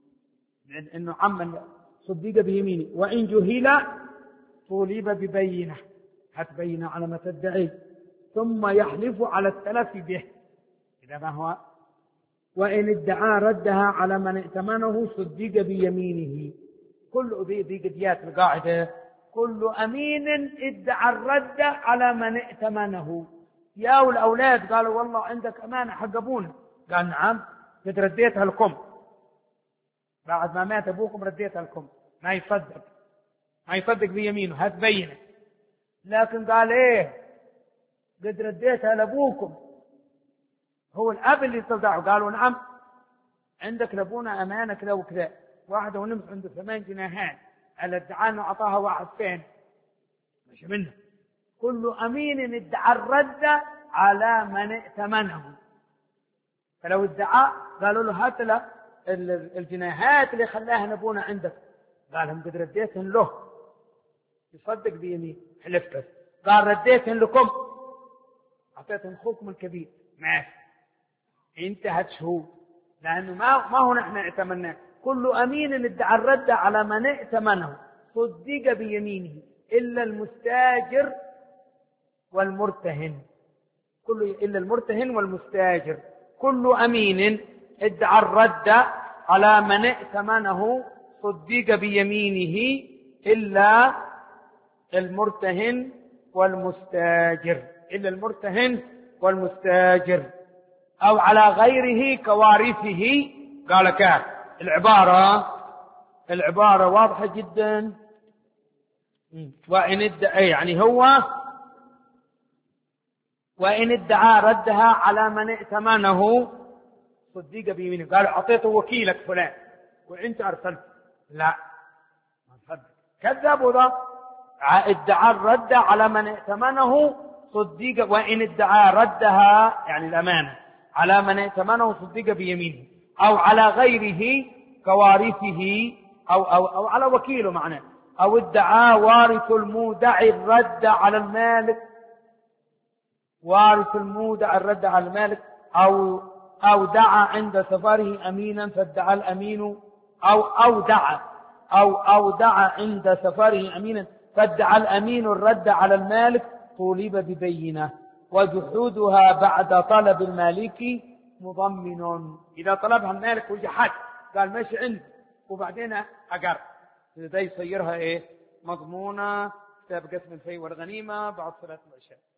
A: إنه عم صدق بيمينه. وإن جهل طولب ببينه هتبين على ما تدعي ثم يحلف على التلف به إذا ما هو. وإن ادعى ردها على من ائتمنه صدق بيمينه. كل ذي ذي قديات القاعدة كل أمين ادعى الرد على من ائتمنه. يا والأولاد قالوا والله عندك أمانة حق أبونا. قال نعم قد رديتها لكم بعد ما مات أبوكم رديتها لكم. ما يصدق ما يصدق بيمينه هتبينه. لكن قال ايه قد رديتها لابوكم. هو الاب اللي استودعه. قالوا نعم عندك لابونا امانه كذا وكذا. واحده ونمت عنده ثمان جنيهات على ادعاء انه اعطاها واحد فين مش منه. كل امين ادعى الرد على من ائتمنه. فلو ادعى قالوا له هات له الجنيهات اللي خلاها نبونا عندك. قال لهم قد رديتهن له. يصدق بيمين حلف بس. قال رديتهن لكم أعطيتهم أخوكم الكبير ماشي انتهت شهود. لأنه ما ما هو نحن ائتمناه. كل أمين ادعى الرد على من ائتمنه صدق بيمينه إلا المستاجر والمرتهن. كل إلا المرتهن والمستاجر. كل أمين ادعى الرد على من ائتمنه صدق بيمينه إلا المرتهن والمستاجر. إلا المرتهن والمستاجر أو على غيره كوارثه. قال كاف العبارة العبارة واضحة جدا. وإن ادعى يعني هو وإن ادعى ردها على من ائتمنه صدق بيمينه. قال أعطيته وكيلك فلان وإنت أرسلت. لا ما صدق كذب. وذا ادعى الرد على من ائتمنه صدق. وإن ادعى ردها يعني الأمانة على من ائتمنه صدق بيمينه أو على غيره كوارثه أو, أو, أو على وكيله معناه. أو ادعى وارث المودع الرد على المالك. وارث المودع الرد على المالك أو أو دعا عند سفره أمينا فادعى الأمين أو أو دعا أو أو دعا عند سفره أمينا فادعى الأمين الرد على المالك طولب ببينة. وجحودها بعد طلب المالك مضمن. إذا طلبها المالك وجحد قال ماشي عندي وبعدين أقر إذا يصيرها إيه مضمونة كتاب قسم الفي والغنيمة بعد صلاة العشاء.